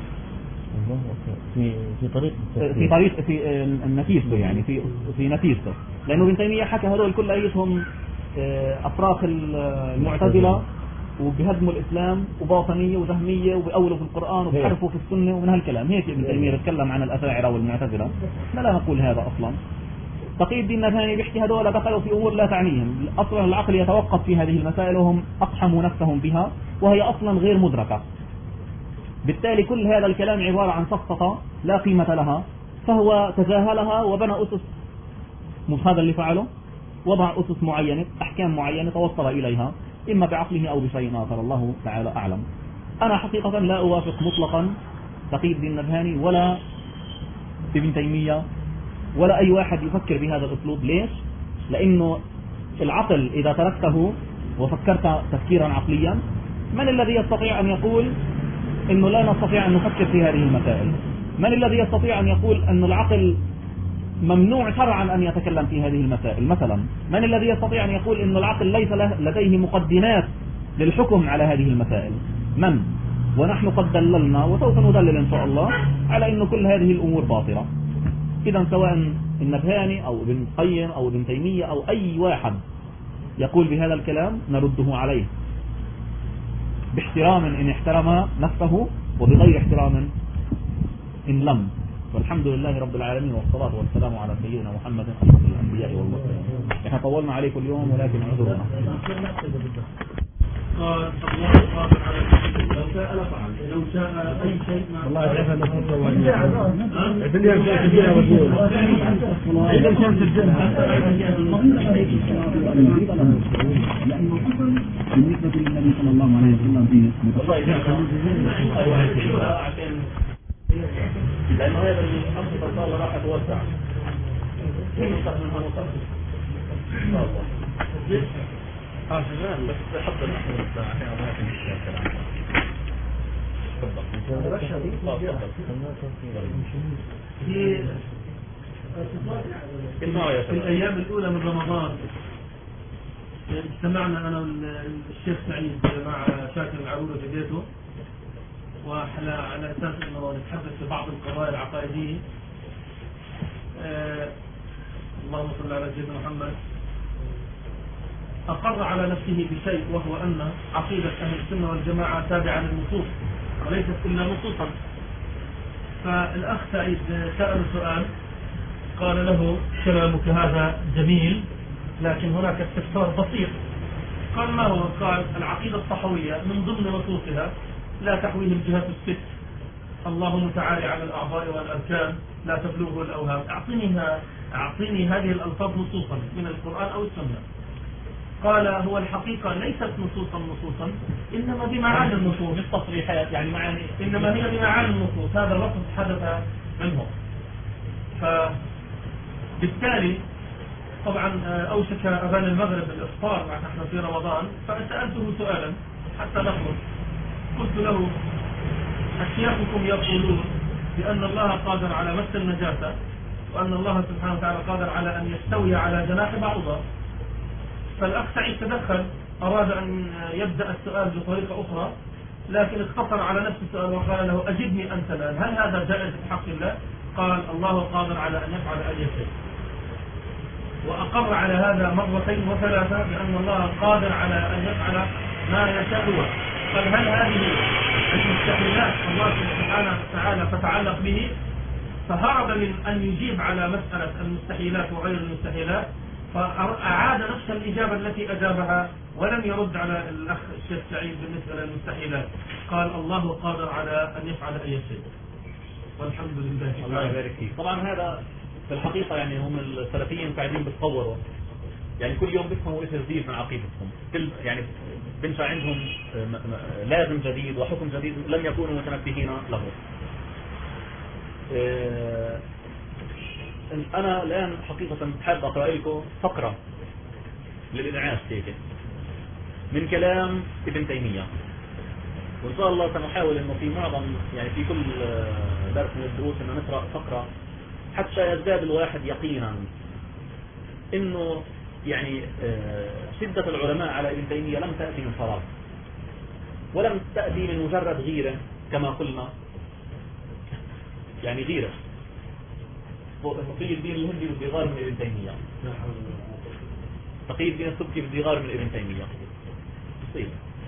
في طريق في نتيجته، يعني في نتيجته، لأنه ابن تيمية حكى هذول كل أيتهم أفراخ المعتزلة وبهدموا الإسلام وباطنية وجهمية وبأولوا في القرآن وبحرفوا في السنة ومن هالكلام. هيك ابن تيمية بيتكلم عن الأشاعرة والمعتزلة، لا نقول هذا أصلا. تقي الدين النبهاني بيحكي هذول دخلوا في أمور لا تعنيهم، أصلا العقل يتوقف في هذه المسائل وهم أقحموا نفسهم بها وهي أصلا غير مدركة. بالتالي كل هذا الكلام عبارة عن سقطة لا قيمة لها، فهو تجاهلها وبنى أسس. مش هذا اللي فعله، وضع أسس معينة، أحكام معينة توصل إليها إما بعقله أو بشيء آخر، الله تعالى أعلم. أنا حقيقة لا أوافق مطلقا تقي الدين النبهاني ولا ابن تيمية ولا أي واحد يفكر بهذا الأسلوب. ليش؟ لأنه العقل إذا تركته وفكرت تفكيرا عقليا، من الذي يستطيع أن يقول إنه لا نستطيع أن نفكر في هذه المسائل؟ من الذي يستطيع أن يقول أن العقل ممنوع شرعا أن يتكلم في هذه المسائل مثلا؟ من الذي يستطيع أن يقول أن العقل ليس لديه مقدمات للحكم على هذه المسائل؟ من؟ ونحن قد دللنا وسوف ندلل إن شاء الله على أن كل هذه الأمور باطلة. إذا سواء النبهاني أو ابن القيم أو ابن تيمية أو أي واحد يقول بهذا الكلام نرده عليه باحترام إن احترم نفسه وبغير احترام إن لم. والحمد لله رب العالمين والصلاة والسلام على سيدنا محمد أشرف الأنبياء والمرسلين. احنا طولنا عليكم اليوم ولكن اعذرونا. قال الله قادر على لو شاء لفعل، لو شاء أي شيء ما والله يعرف أنك تتواجه الدنيا بتاعت الجنة والجنة إذا كانت الجنة لأنه أصلا بالنسبة للنبي صلى الله عليه وسلم في لأنه هذا الأمر صار الله راح أتوسع بس حط الأحمر الساعة ما في الكلام. في الأيام الأولى من رمضان اجتمعنا أنا والشيخ سعيد مع شاكر العرورة في بيته، على أساس أنه نتحدث في بعض القضايا العقائدية. اللهم صل على سيدنا محمد. أقر على نفسه بشيء، وهو أن عقيدة أهل السنة والجماعة تابعة للنصوص وليست إلا نصوصا. فالأخ سعيد سأل سؤال، قال له كلامك هذا جميل لكن هناك استفسار بسيط. قال ما هو؟ قال العقيدة الصحوية من ضمن نصوصها لا تحويه الجهات الست، الله متعالي على الأعضاء والأركان لا تبلغه الأوهام. أعطيني هذه الألفاظ نصوصا من القرآن أو السنة. قال هو الحقيقة ليست نصوصا إنما بمعاني النصوص، مش تصريحات يعني معاني، إنما هي بمعاني النصوص. هذا اللفظ حدث منهم. فبالتالي طبعا أوشك أذان المغرب الإفطار نحن في رمضان، فسألته سؤالا حتى نخرج. قلت له أشياخكم يقولون بأن الله قادر على مس النجاسة، وأن الله سبحانه وتعالى قادر على أن يستوي على جناح بعوضة. فالأخ سعيد تدخل، أراد أن يبدأ السؤال بطريقة أخرى، لكن اختصر على نفس السؤال وقال له أجبني أنت الآن، هل هذا جائز في حق الله؟ قال الله قادر على أن يفعل أي شيء. وأقر على هذا مرتين وثلاثة بأن الله قادر على أن يفعل ما يشاء. قال هل هذه المستحيلات الله سبحانه وتعالى تتعلق به؟ فهرب من أن يجيب على مسألة المستحيلات وغير المستحيلات، فأعاد نفس الإجابة التي أجابها ولم يرد على الأخ الشيخ سعيد بالنسبة للمستحيلات. قال الله قادر على أن يفعل أي شيء والحمد لله. الله يبارك فيك. طبعا هذا في الحقيقة يعني هم السلفيين قاعدين بتصوروا يعني كل يوم بيفهموا شيء جديد من عقيدتهم، يعني بنشأ عندهم لازم جديد وحكم جديد لم يكونوا متنبهين له. أنا الآن حقيقة حابب أقرأ لكم فقرة للإنعاش هيك من كلام ابن تيمية، وإن شاء الله سنحاول إنه في معظم يعني في كل درس من الدروس إنه نقرأ فقرة حتى يزداد الواحد يقينا إنه يعني شدة العلماء على ابن تيمية لم تأتي من فراغ، ولم تأتي من مجرد غيرة كما قلنا، يعني غيرة تقي الدين الهندي بده يغار من ابن تيمية، تقي الدين السبكي بده يغار من ابن تيمية، بصير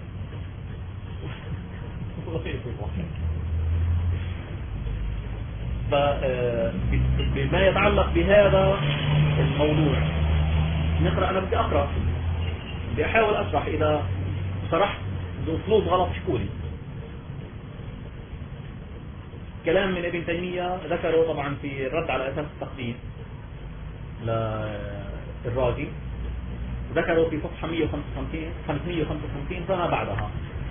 فبما يتعلق بهذا الموضوع نقرأ. أنا بدي أقرأ، بدي أحاول أشرح، إذا شرحت بأسلوب غلط احكولي. كلام من ابن تيمية ذكره طبعا في الرد على أساس التقديم للرازي، ذكره في صفحة 555 فما بعدها.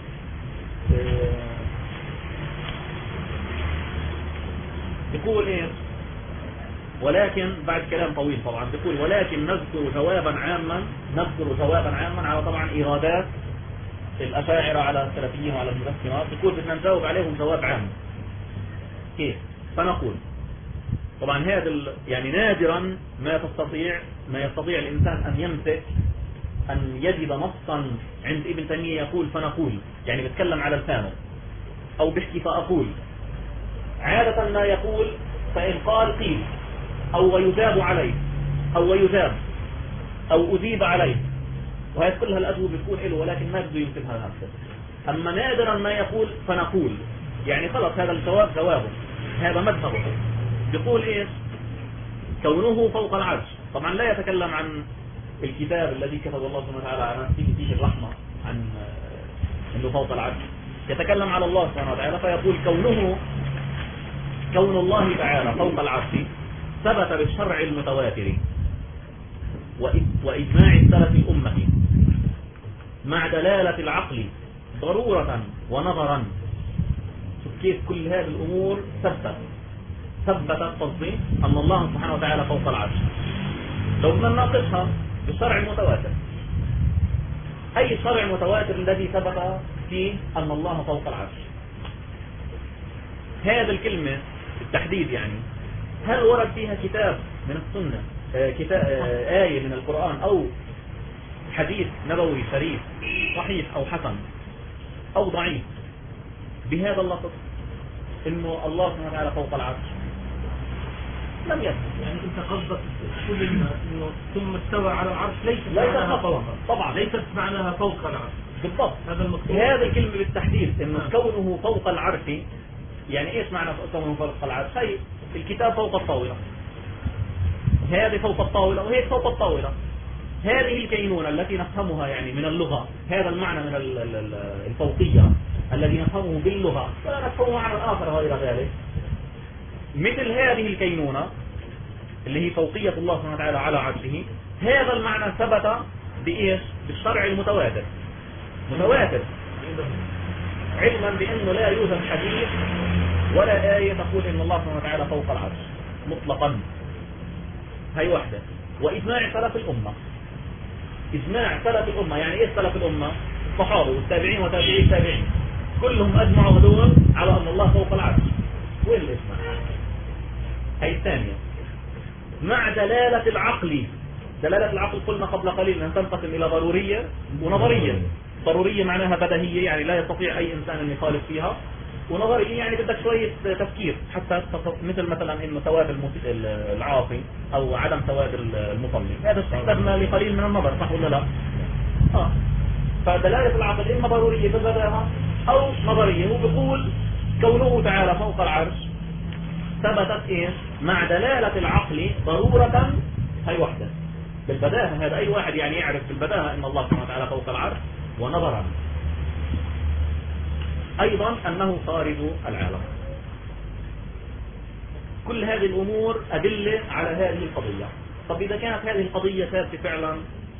يقول إيه؟ ولكن بعد كلام طويل طبعا يقول ولكن نذكر جوابا عاما على طبعا إيرادات الأشاعرة على السلفيين وعلى المجسمات. يقول بدنا نجاوب عليهم جواب عام. كيف؟ فنقول طبعا هذا يعني نادرا ما يستطيع الإنسان أن يمسك أن يجد نصا عند ابن تيمية يقول فنقول، يعني بتكلم على لسانه أو بحكي فأقول. عادة ما يقول فإن قال قيل أو يجاب عليه أو يجاب أو أجيب عليه، وهي كلها الأجوبة بتكون له، ولكن ما بده يمسكها نفسه. أما نادرا ما يقول فنقول، يعني خلص هذا الجواب جوابه، هذا مذهبه. بيقول إيش؟ كونه فوق العرش. طبعا لا يتكلم عن الكتاب الذي كتب الله سبحانه وتعالى على فيه الرحمة عن أنه فوق العرش، يتكلم على الله سبحانه وتعالى فيقول كون الله تعالى فوق العرش ثبت بالشرع المتواتر وإجماع السلف الأمة مع دلالة العقل ضرورة ونظرا. شوف كيف كل هذه الأمور ثبتت تصديق أن الله سبحانه وتعالى فوق العرش. لو بدنا نناقشها بالشرع المتواتر، أي شرع متواتر الذي ثبت فيه أن الله فوق العرش؟ هذه الكلمة بالتحديد يعني هل ورد فيها كتاب من السنة، آية من القرآن أو حديث نبوي شريف صحيح أو حسن أو ضعيف بهذا اللفظ إنه الله سبحانه وتعالى فوق العرش؟ لم يثبت. يعني أنت قصدك كل الناس إنه ثم استوى على العرش ليس معناها فوق، طبعا ليست معناها فوق العرش بالضبط. هذا المقصود. هذه الكلمة بالتحديد إنه كونه فوق العرش، يعني إيش معنى كونه فوق العرش؟ هي الكتاب فوق الطاولة، هذه فوق الطاولة وهيك فوق الطاولة. هذه الكينونة التي نفهمها يعني من اللغة، هذا المعنى من الفوقية الذي نفهمه باللغة ولا نفهمه معنى آخر غير ذلك. مثل هذه الكينونة اللي هي فوقية الله سبحانه وتعالى على عرشه، هذا المعنى ثبت بإيش؟ بالشرع المتواتر، متواتر علما بأنه لا يوجد حديث ولا آية تقول إن الله سبحانه وتعالى فوق العرش مطلقا. هي واحدة. وإجماع سلف الأمة، إجماع سلف الأمة، يعني إيه سلف الأمة؟ الصحابة والتابعين وتابعي التابعين كلهم أجمعوا هذول على أن الله فوق العرش. وين الإجماع؟ هي الثانية. مع دلالة العقل. دلالة العقل قلنا قبل قليل أن تنقسم إلى ضرورية ونظرية. ضرورية معناها بديهية، يعني لا يستطيع أي إنسان أن يخالف فيها. ونظرية يعني بدك شوية تفكير حتى مثلا إنه ثواب العاصي أو عدم ثواب المصلي، هذا استخدمنا لقليل من النظر، صح ولا لا؟ فدلالة العقل إما ضرورية بالبداهة أو نظرية. هو بيقول كونه تعالى فوق العرش ثبتت إيش؟ مع دلالة العقل ضرورة. هي واحدة بالبداهة، هذا أي واحد يعني يعرف بالبداهة إن الله سبحانه وتعالى فوق العرش. ونظرا أيضا أنه خارج العالم. كل هذه الأمور أدلة على هذه القضية. طب إذا كانت هذه القضية ثابتة فعلا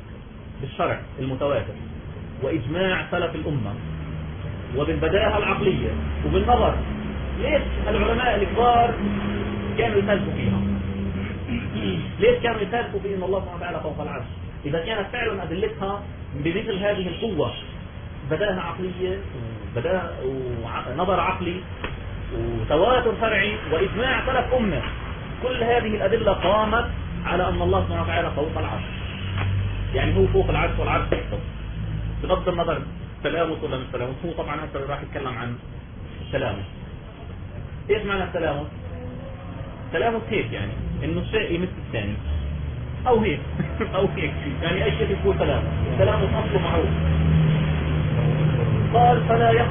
بالشرع المتواتر وإجماع سلف الأمة وبالبداهة العقلية وبالنظر، ليش العلماء الكبار كانوا يسالفوا فيها؟ ليش كانوا يسالفوا في أن الله سبحانه وتعالى فوق العرش إذا كانت فعلا أدلتها بمثل هذه القوة، بداهة عقلية ونظر عقلي وتواتر شرعي وإجماع سلف أمة، كل هذه الأدلة قامت على أن الله سبحانه وتعالى فوق العرش، يعني هو فوق العرش والعرش تحته، بغض النظر تلامس ولا مش تلامس. هو طبعا هسه راح يتكلم عن التلامس. ايش معنى التلامس؟ التلامس هيك يعني انه الشيء يمس الثاني او هيك او هيك، يعني اي شيء يكون تلامس. التلامس اصله معروف. قال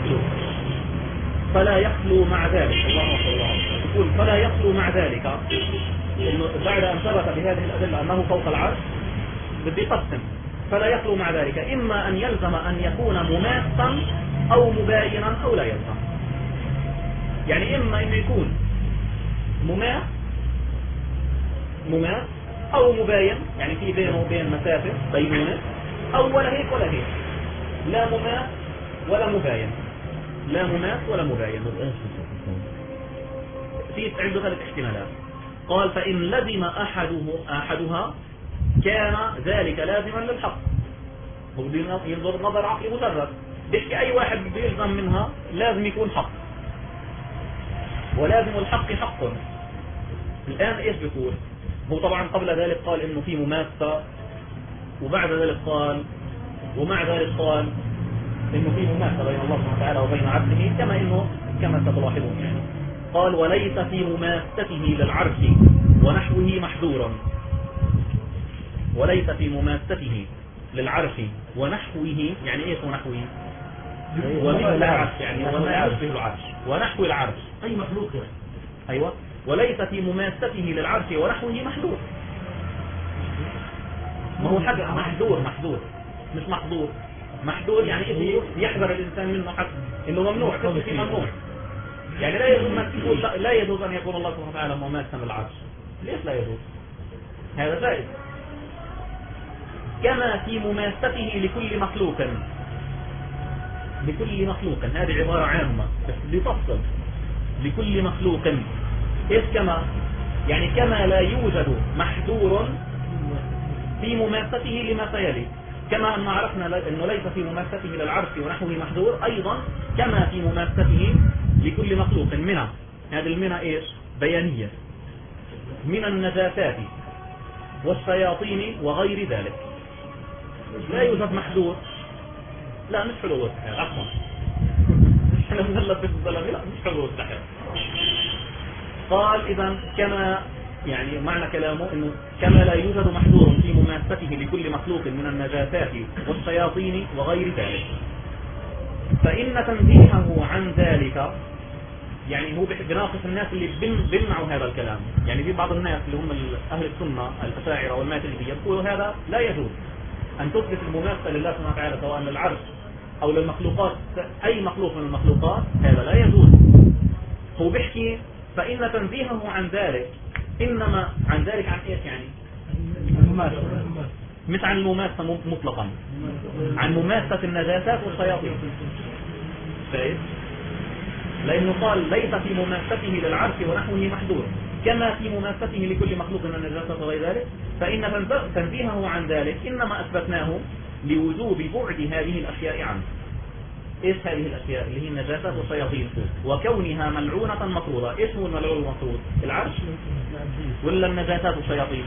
فلا يخلو مع ذلك، اللهم صل الله عليه وسلم يقول فلا يخلو مع ذلك، انه بعد ان ثبت بهذه الادله انه فوق العرش بدي يقسم، فلا يخلو مع ذلك اما ان يلزم ان يكون مماثلا او مباينا او لا يلزم. يعني اما انه يكون مماث او مباين، يعني في بينه وبين مسافه بينونه، او ولا هيك ولا هيك، لا مماث ولا مباين، لا مماث ولا مباين. في عنده ثلاث احتمالات. قال فإن لزم أحدها كان ذلك لازما للحق. هو ينظر نظر عقلي مجرد، بيحكي أي واحد بيلزم منها لازم يكون حق، ولازم الحق حق. الآن إيش بيقول؟ هو طبعا قبل ذلك قال إنه في مماثلة، وبعد ذلك قال ومع ذلك قال إنه في مماثلة بين الله سبحانه وتعالى وبين عبده كما ستلاحظون يعني. قال وليس في مماثلته للعرش ونحوه محذورا. وليس في مماثلته للعرش ونحوه، يعني ايش ونحوه؟ ومثل العرش، يعني وما يشبه العرش ونحو العرش أي مخلوق يعني. أيوة. وليس في مماثلته للعرش ونحوه محذور. ما هو حاجة محذور مش محظور. محذور يعني إيه؟ يحذر الإنسان منه حتى إنه ممنوع، في ممنوع. يعني لا يجوز أن يكون الله سبحانه وتعالى مماثلا للعرش. ليش لا يجوز؟ هذا جائز. كما في مماثلته لكل مخلوق. هذه عبارة عامة بس بتفصل. لكل مخلوق. إيش كما؟ يعني كما لا يوجد محذور في مماثلته لما سيلي. كما أن عرفنا أنه ليس في مماثلته للعرش ونحوه محذور، أيضا كما في مماثلته لكل مخلوق منها. هذه المنى إيش؟ بيانية. من النجاسات والشياطين وغير ذلك. لا يوجد محذور. لا مش حلو السحر، عفوا احنا بنغلط في الظلام. لا مش حلو السحر. قال إذا كما، يعني معنى كلامه انه كما لا يوجد محذور في مماثلته لكل مخلوق من النجاسات والشياطين وغير ذلك، فإن تنزيهه عن ذلك، يعني هو بناقش الناس اللي بيمنعوا هذا الكلام. يعني في بعض الناس اللي هم أهل السنة الأشاعرة والماتريدية يقولوا هذا لا يجوز أن تثبت المماثلة لله سبحانه وتعالى سواء للعرش أو للمخلوقات، أي مخلوق من المخلوقات، هذا لا يجوز. هو بيحكي فإن تنزيهه عن ذلك، إنما عن ذلك عن إيش يعني؟ مش عن المماثلة مطلقا، عن مماثلة النجاسات والشياطين. شايف؟ لأنه قال ليس في مماثلته للعرش ونحوه محذور كما في مماثلته لكل مخلوق من النجاسات وغير ذلك، فإن تنزيهه عن ذلك إنما أثبتناه لوجوب بعد هذه الأشياء عنه. إيش هذه الأشياء اللي هي النجاسات والشياطين؟ وكونها ملعونة مطرودة. إيش هو الملعون المطرود؟ العرش ولا النجاسات والشياطين؟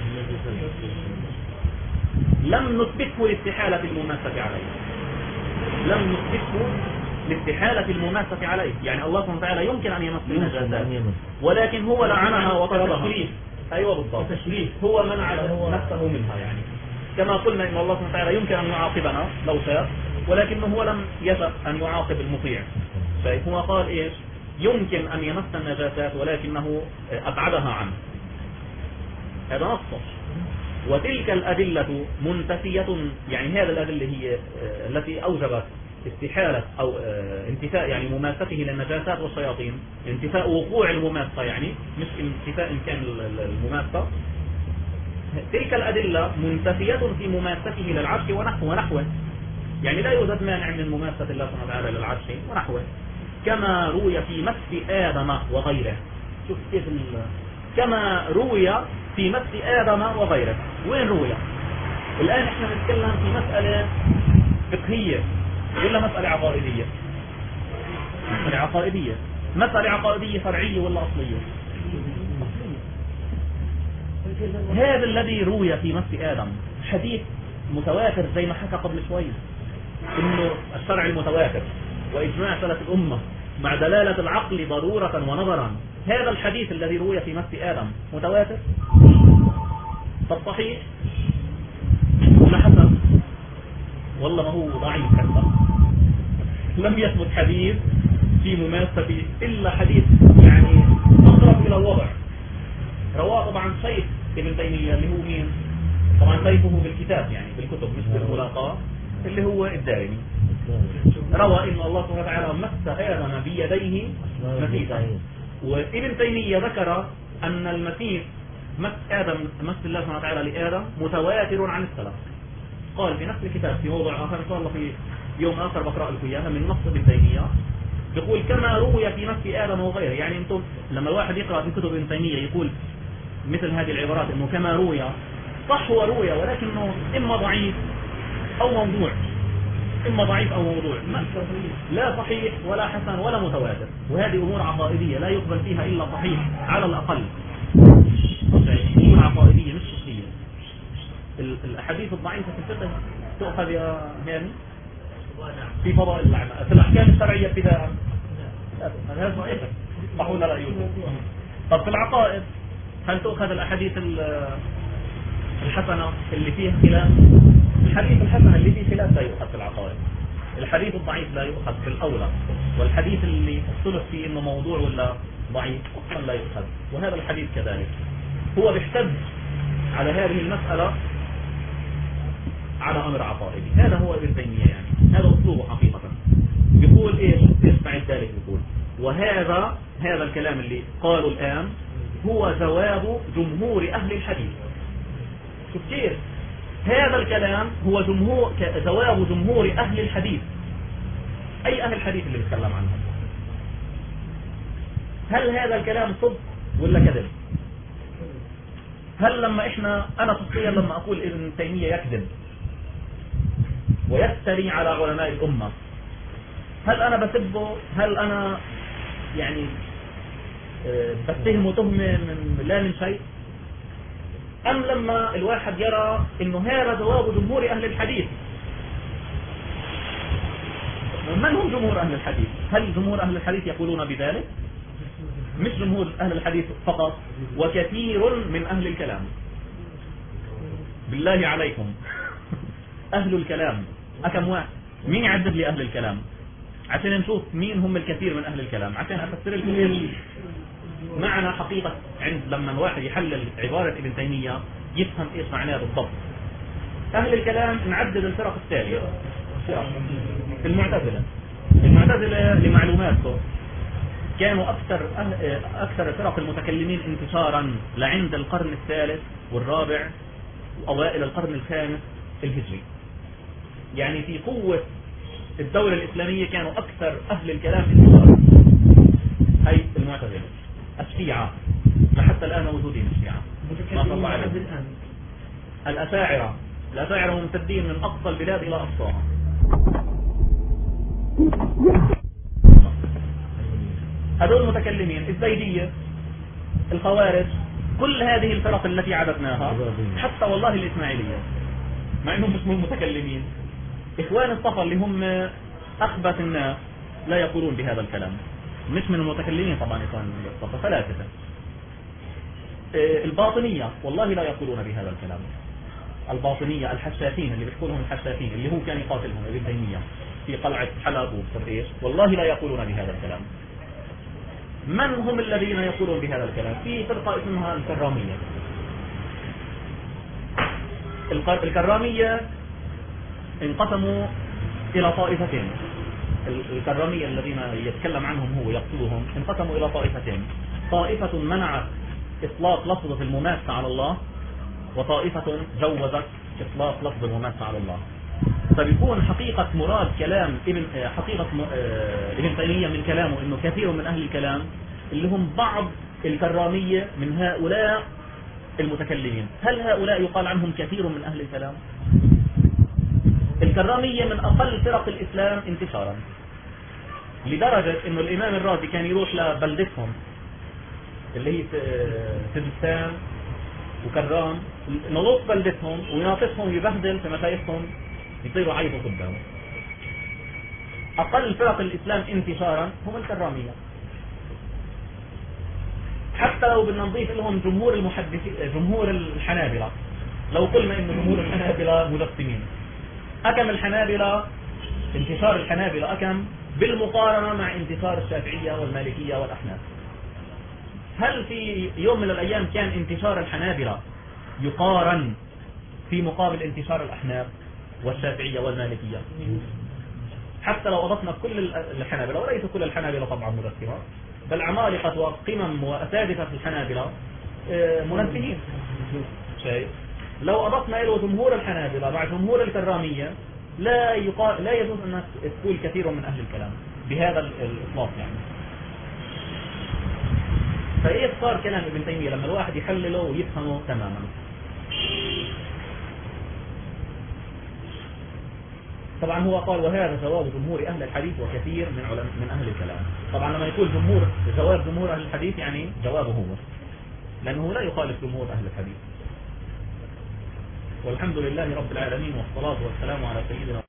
لم نثبته لاستحالة المماثلة عليه. لم نثبته لاستحالة المماثلة عليه. يعني الله سبحانه وتعالى يمكن أن يمثل النجاسات، ولكن هو لعنها وطردها. أيوة بالضبط. هو منع نفسه منها. يعني كما قلنا إن الله سبحانه وتعالى يمكن أن يعاقبنا لو شاء، ولكنه هو لم يشأ أن يعاقب المطيع. هو قال إيش؟ يمكن أن يمس النجاسات ولكنه أبعدها عنه. هذا نص. وتلك الأدلة منتفية، يعني هذه الأدلة هي التي أوجبت استحالة أو انتفاء يعني مماثلته للنجاسات والشياطين، انتفاء وقوع المماثلة، يعني مش انتفاء إمكان المماثلة. تلك الأدلة منتفية في مماسته للعرش ونحوه، يعني لا يوجد مانع من مماسة الله سبحانه وتعالى للعرش ونحوه، كما روي في مس آدم وغيره. شوف كيف كما روي في مس آدم وغيره. وين روي؟ الآن احنا نتكلم في مسألة فقهية ولا مسألة عقائدية؟ مسألة عقائدية. مسألة عقائدية فرعية ولا أصلية؟ هذا الذي روي في مس آدم حديث متواتر زي ما حكى قبل شوي، إنه الشرع المتواتر وإجماع سلف الأمة مع دلالة العقل ضرورة ونظرا. هذا الحديث الذي روي في مس آدم متواتر؟ طب صحيح ولا حسن؟ والله ما هو ضعيف حتى، لم يثبت حديث في مماسة إلا حديث يعني أقرب إلى الوضع، رواه طبعا شيخ ابن تيمية اللي هو مين؟ طبعا شيخه بالكتاب يعني بالكتب مش بالملاقاة، اللي هو الدارمي، روى إن الله سبحانه وتعالى مس آدم بيديه مسيسا. وابن تيمية ذكر أن المسيس مس الله سبحانه وتعالى لآدم متواتر عن السلف. قال في نفس الكتاب في موضوع آخر إن شاء الله في يوم آخر بقرأ لكم إياها من نص ابن تيمية، يقول كما روي في مس آدم وغيره. يعني انتم لما الواحد يقرأ في كتب ابن تيمية يقول مثل هذه العبارات انه كما روي، صح هو روي ولكنه اما ضعيف او موضوع، اما ضعيف او موضوع، لا صحيح ولا حسن ولا متواتر. وهذه امور عقائدية لا يقبل فيها الا صحيح على الاقل، امور عقائدية مش فقهية. الاحاديث الضعيفة في الفقه تؤخذ يا هاني في فضائل الأعمال، في الأحكام الشرعية ابتداء هذا صحيح صح ولا لا يوجد؟ طب في العقائد هل تؤخذ الأحاديث الحسنة اللي فيها خلاف؟ الحديث الحسن اللي فيه خلاف لا يؤخذ في العقائد، الحديث الضعيف لا يؤخذ في الأولى، والحديث اللي اختلف فيه إنه موضوع ولا ضعيف أصلا لا يؤخذ. وهذا الحديث كذلك هو بيحتج على هذه المسألة على أمر عقائدي. هذا هو ابن تيمية، يعني هذا أسلوبه حقيقة. يقول إيش؟ اسمع الثالث، يقول وهذا الكلام اللي قالوا الآن هو جواب جمهور أهل الحديث. شوف كيف هذا الكلام هو جواب جمهور أهل الحديث. أي أهل الحديث اللي بيتكلم عنهم؟ هل هذا الكلام صدق ولا كذب؟ هل لما أنا شخصيا لما أقول ابن تيمية يكذب ويفتري على علماء الأمة، هل أنا بسبه؟ هل أنا يعني بتهمه تهمة لا من شيء؟ أم لما الواحد يرى إنه هذا جواب جمهور أهل الحديث؟ من هم جمهور أهل الحديث؟ هل جمهور أهل الحديث يقولون بذلك؟ مش جمهور أهل الحديث فقط، وكثير من أهل الكلام. بالله عليكم أهل الكلام أكم واحد؟ مين يعدد لي أهل الكلام عشان نشوف مين هم الكثير من أهل الكلام، عشان أفسر لكم معنى حقيقة عند لما الواحد يحلل عبارة ابن تيمية يفهم إيش معناه بالضبط. أهل الكلام نعدد الفرق التالية. المعتزلة لمعلوماتكم كانوا أكثر فرق المتكلمين انتشارا لعند القرن الثالث والرابع وأوائل القرن الخامس الهجري. يعني في قوة الدولة الإسلامية كانوا أكثر أهل الكلام انتشارا هي المعتزلة. الشيعة حتى الآن موجودين، الشيعة ما شاء الله عليهم. الأشاعرة ممتدين من أقصى البلاد إلى أقصاها. هذول المتكلمين الزيدية، الخوارج، كل هذه الفرق التي عددناها، حتى والله الإسماعيلية مع أنهم اسمهم متكلمين. إخوان الصفا اللي هم أخبث الناس لا يقولون بهذا الكلام، مش من المتكلمين طبعا. إخوان الصفا فلاسفة. الباطنية والله لا يقولون بهذا الكلام. الباطنية الحشاشين اللي بيحكوا لهم الحشاشين اللي هو كان يقاتلهم ابن تيمية في قلعة حلب وصريش، والله لا يقولون بهذا الكلام. من هم الذين يقولون بهذا الكلام؟ في فرقة اسمها الكرامية. الكرامية انقسموا إلى طائفتين. الكرامية الذين يتكلم عنهم هو يقصدهم انقسموا إلى طائفتين. طائفة منعت إطلاق لفظة المماسة على الله، وطائفة جوزت إطلاق لفظ المماسة على الله. فبيكون حقيقة مراد كلام ابن تيمية من كلامه إنه كثير من أهل الكلام اللي هم بعض الكرامية من هؤلاء المتكلمين. هل هؤلاء يقال عنهم كثير من أهل الكلام؟ الكرامية من أقل فرق الإسلام انتشارا، لدرجة إنه الإمام الرازي كان يروح لبلدتهم اللي هي سجستان وكرام، نلوط بلدتهم ويناطفهم يبهدل في مشايخهم يصيروا عيبوا قدامه. أقل فرق الإسلام انتشارا هم الكرامية. حتى لو بدنا نضيف لهم جمهور المحدثين، جمهور الحنابلة، لو قلنا إن جمهور الحنابلة مجسمين، أكم الحنابلة انتشار الحنابلة أكم بالمقارنة مع انتشار الشافعية والمالكية والأحناف؟ هل في يوم من الأيام كان انتشار الحنابلة يقارن في مقابل انتشار الأحناف والشافعية والمالكية؟ حتى لو أضفنا كل الحنابلة، وليس كل الحنابلة طبعا مذكرة، بل عمالقة وقمم وأساتذة الحنابلة منزهين. شيء لو أضفنا إلى جمهور الحنابلة مع جمهور الكرامية لا يجوز أن تقول كثير من أهل الكلام بهذا الإطلاق يعني. فإيه صار كلام ابن تيمية لما الواحد يحلله ويفهمه تماما؟ طبعا هو قال وهذا جواب جمهور أهل الحديث وكثير من أهل الكلام. طبعا لما يقول جواب جمهور أهل الحديث يعني جوابه هو، لأنه لا يخالف جمهور أهل الحديث. والحمد لله رب العالمين، والصلاة والسلام على سيدنا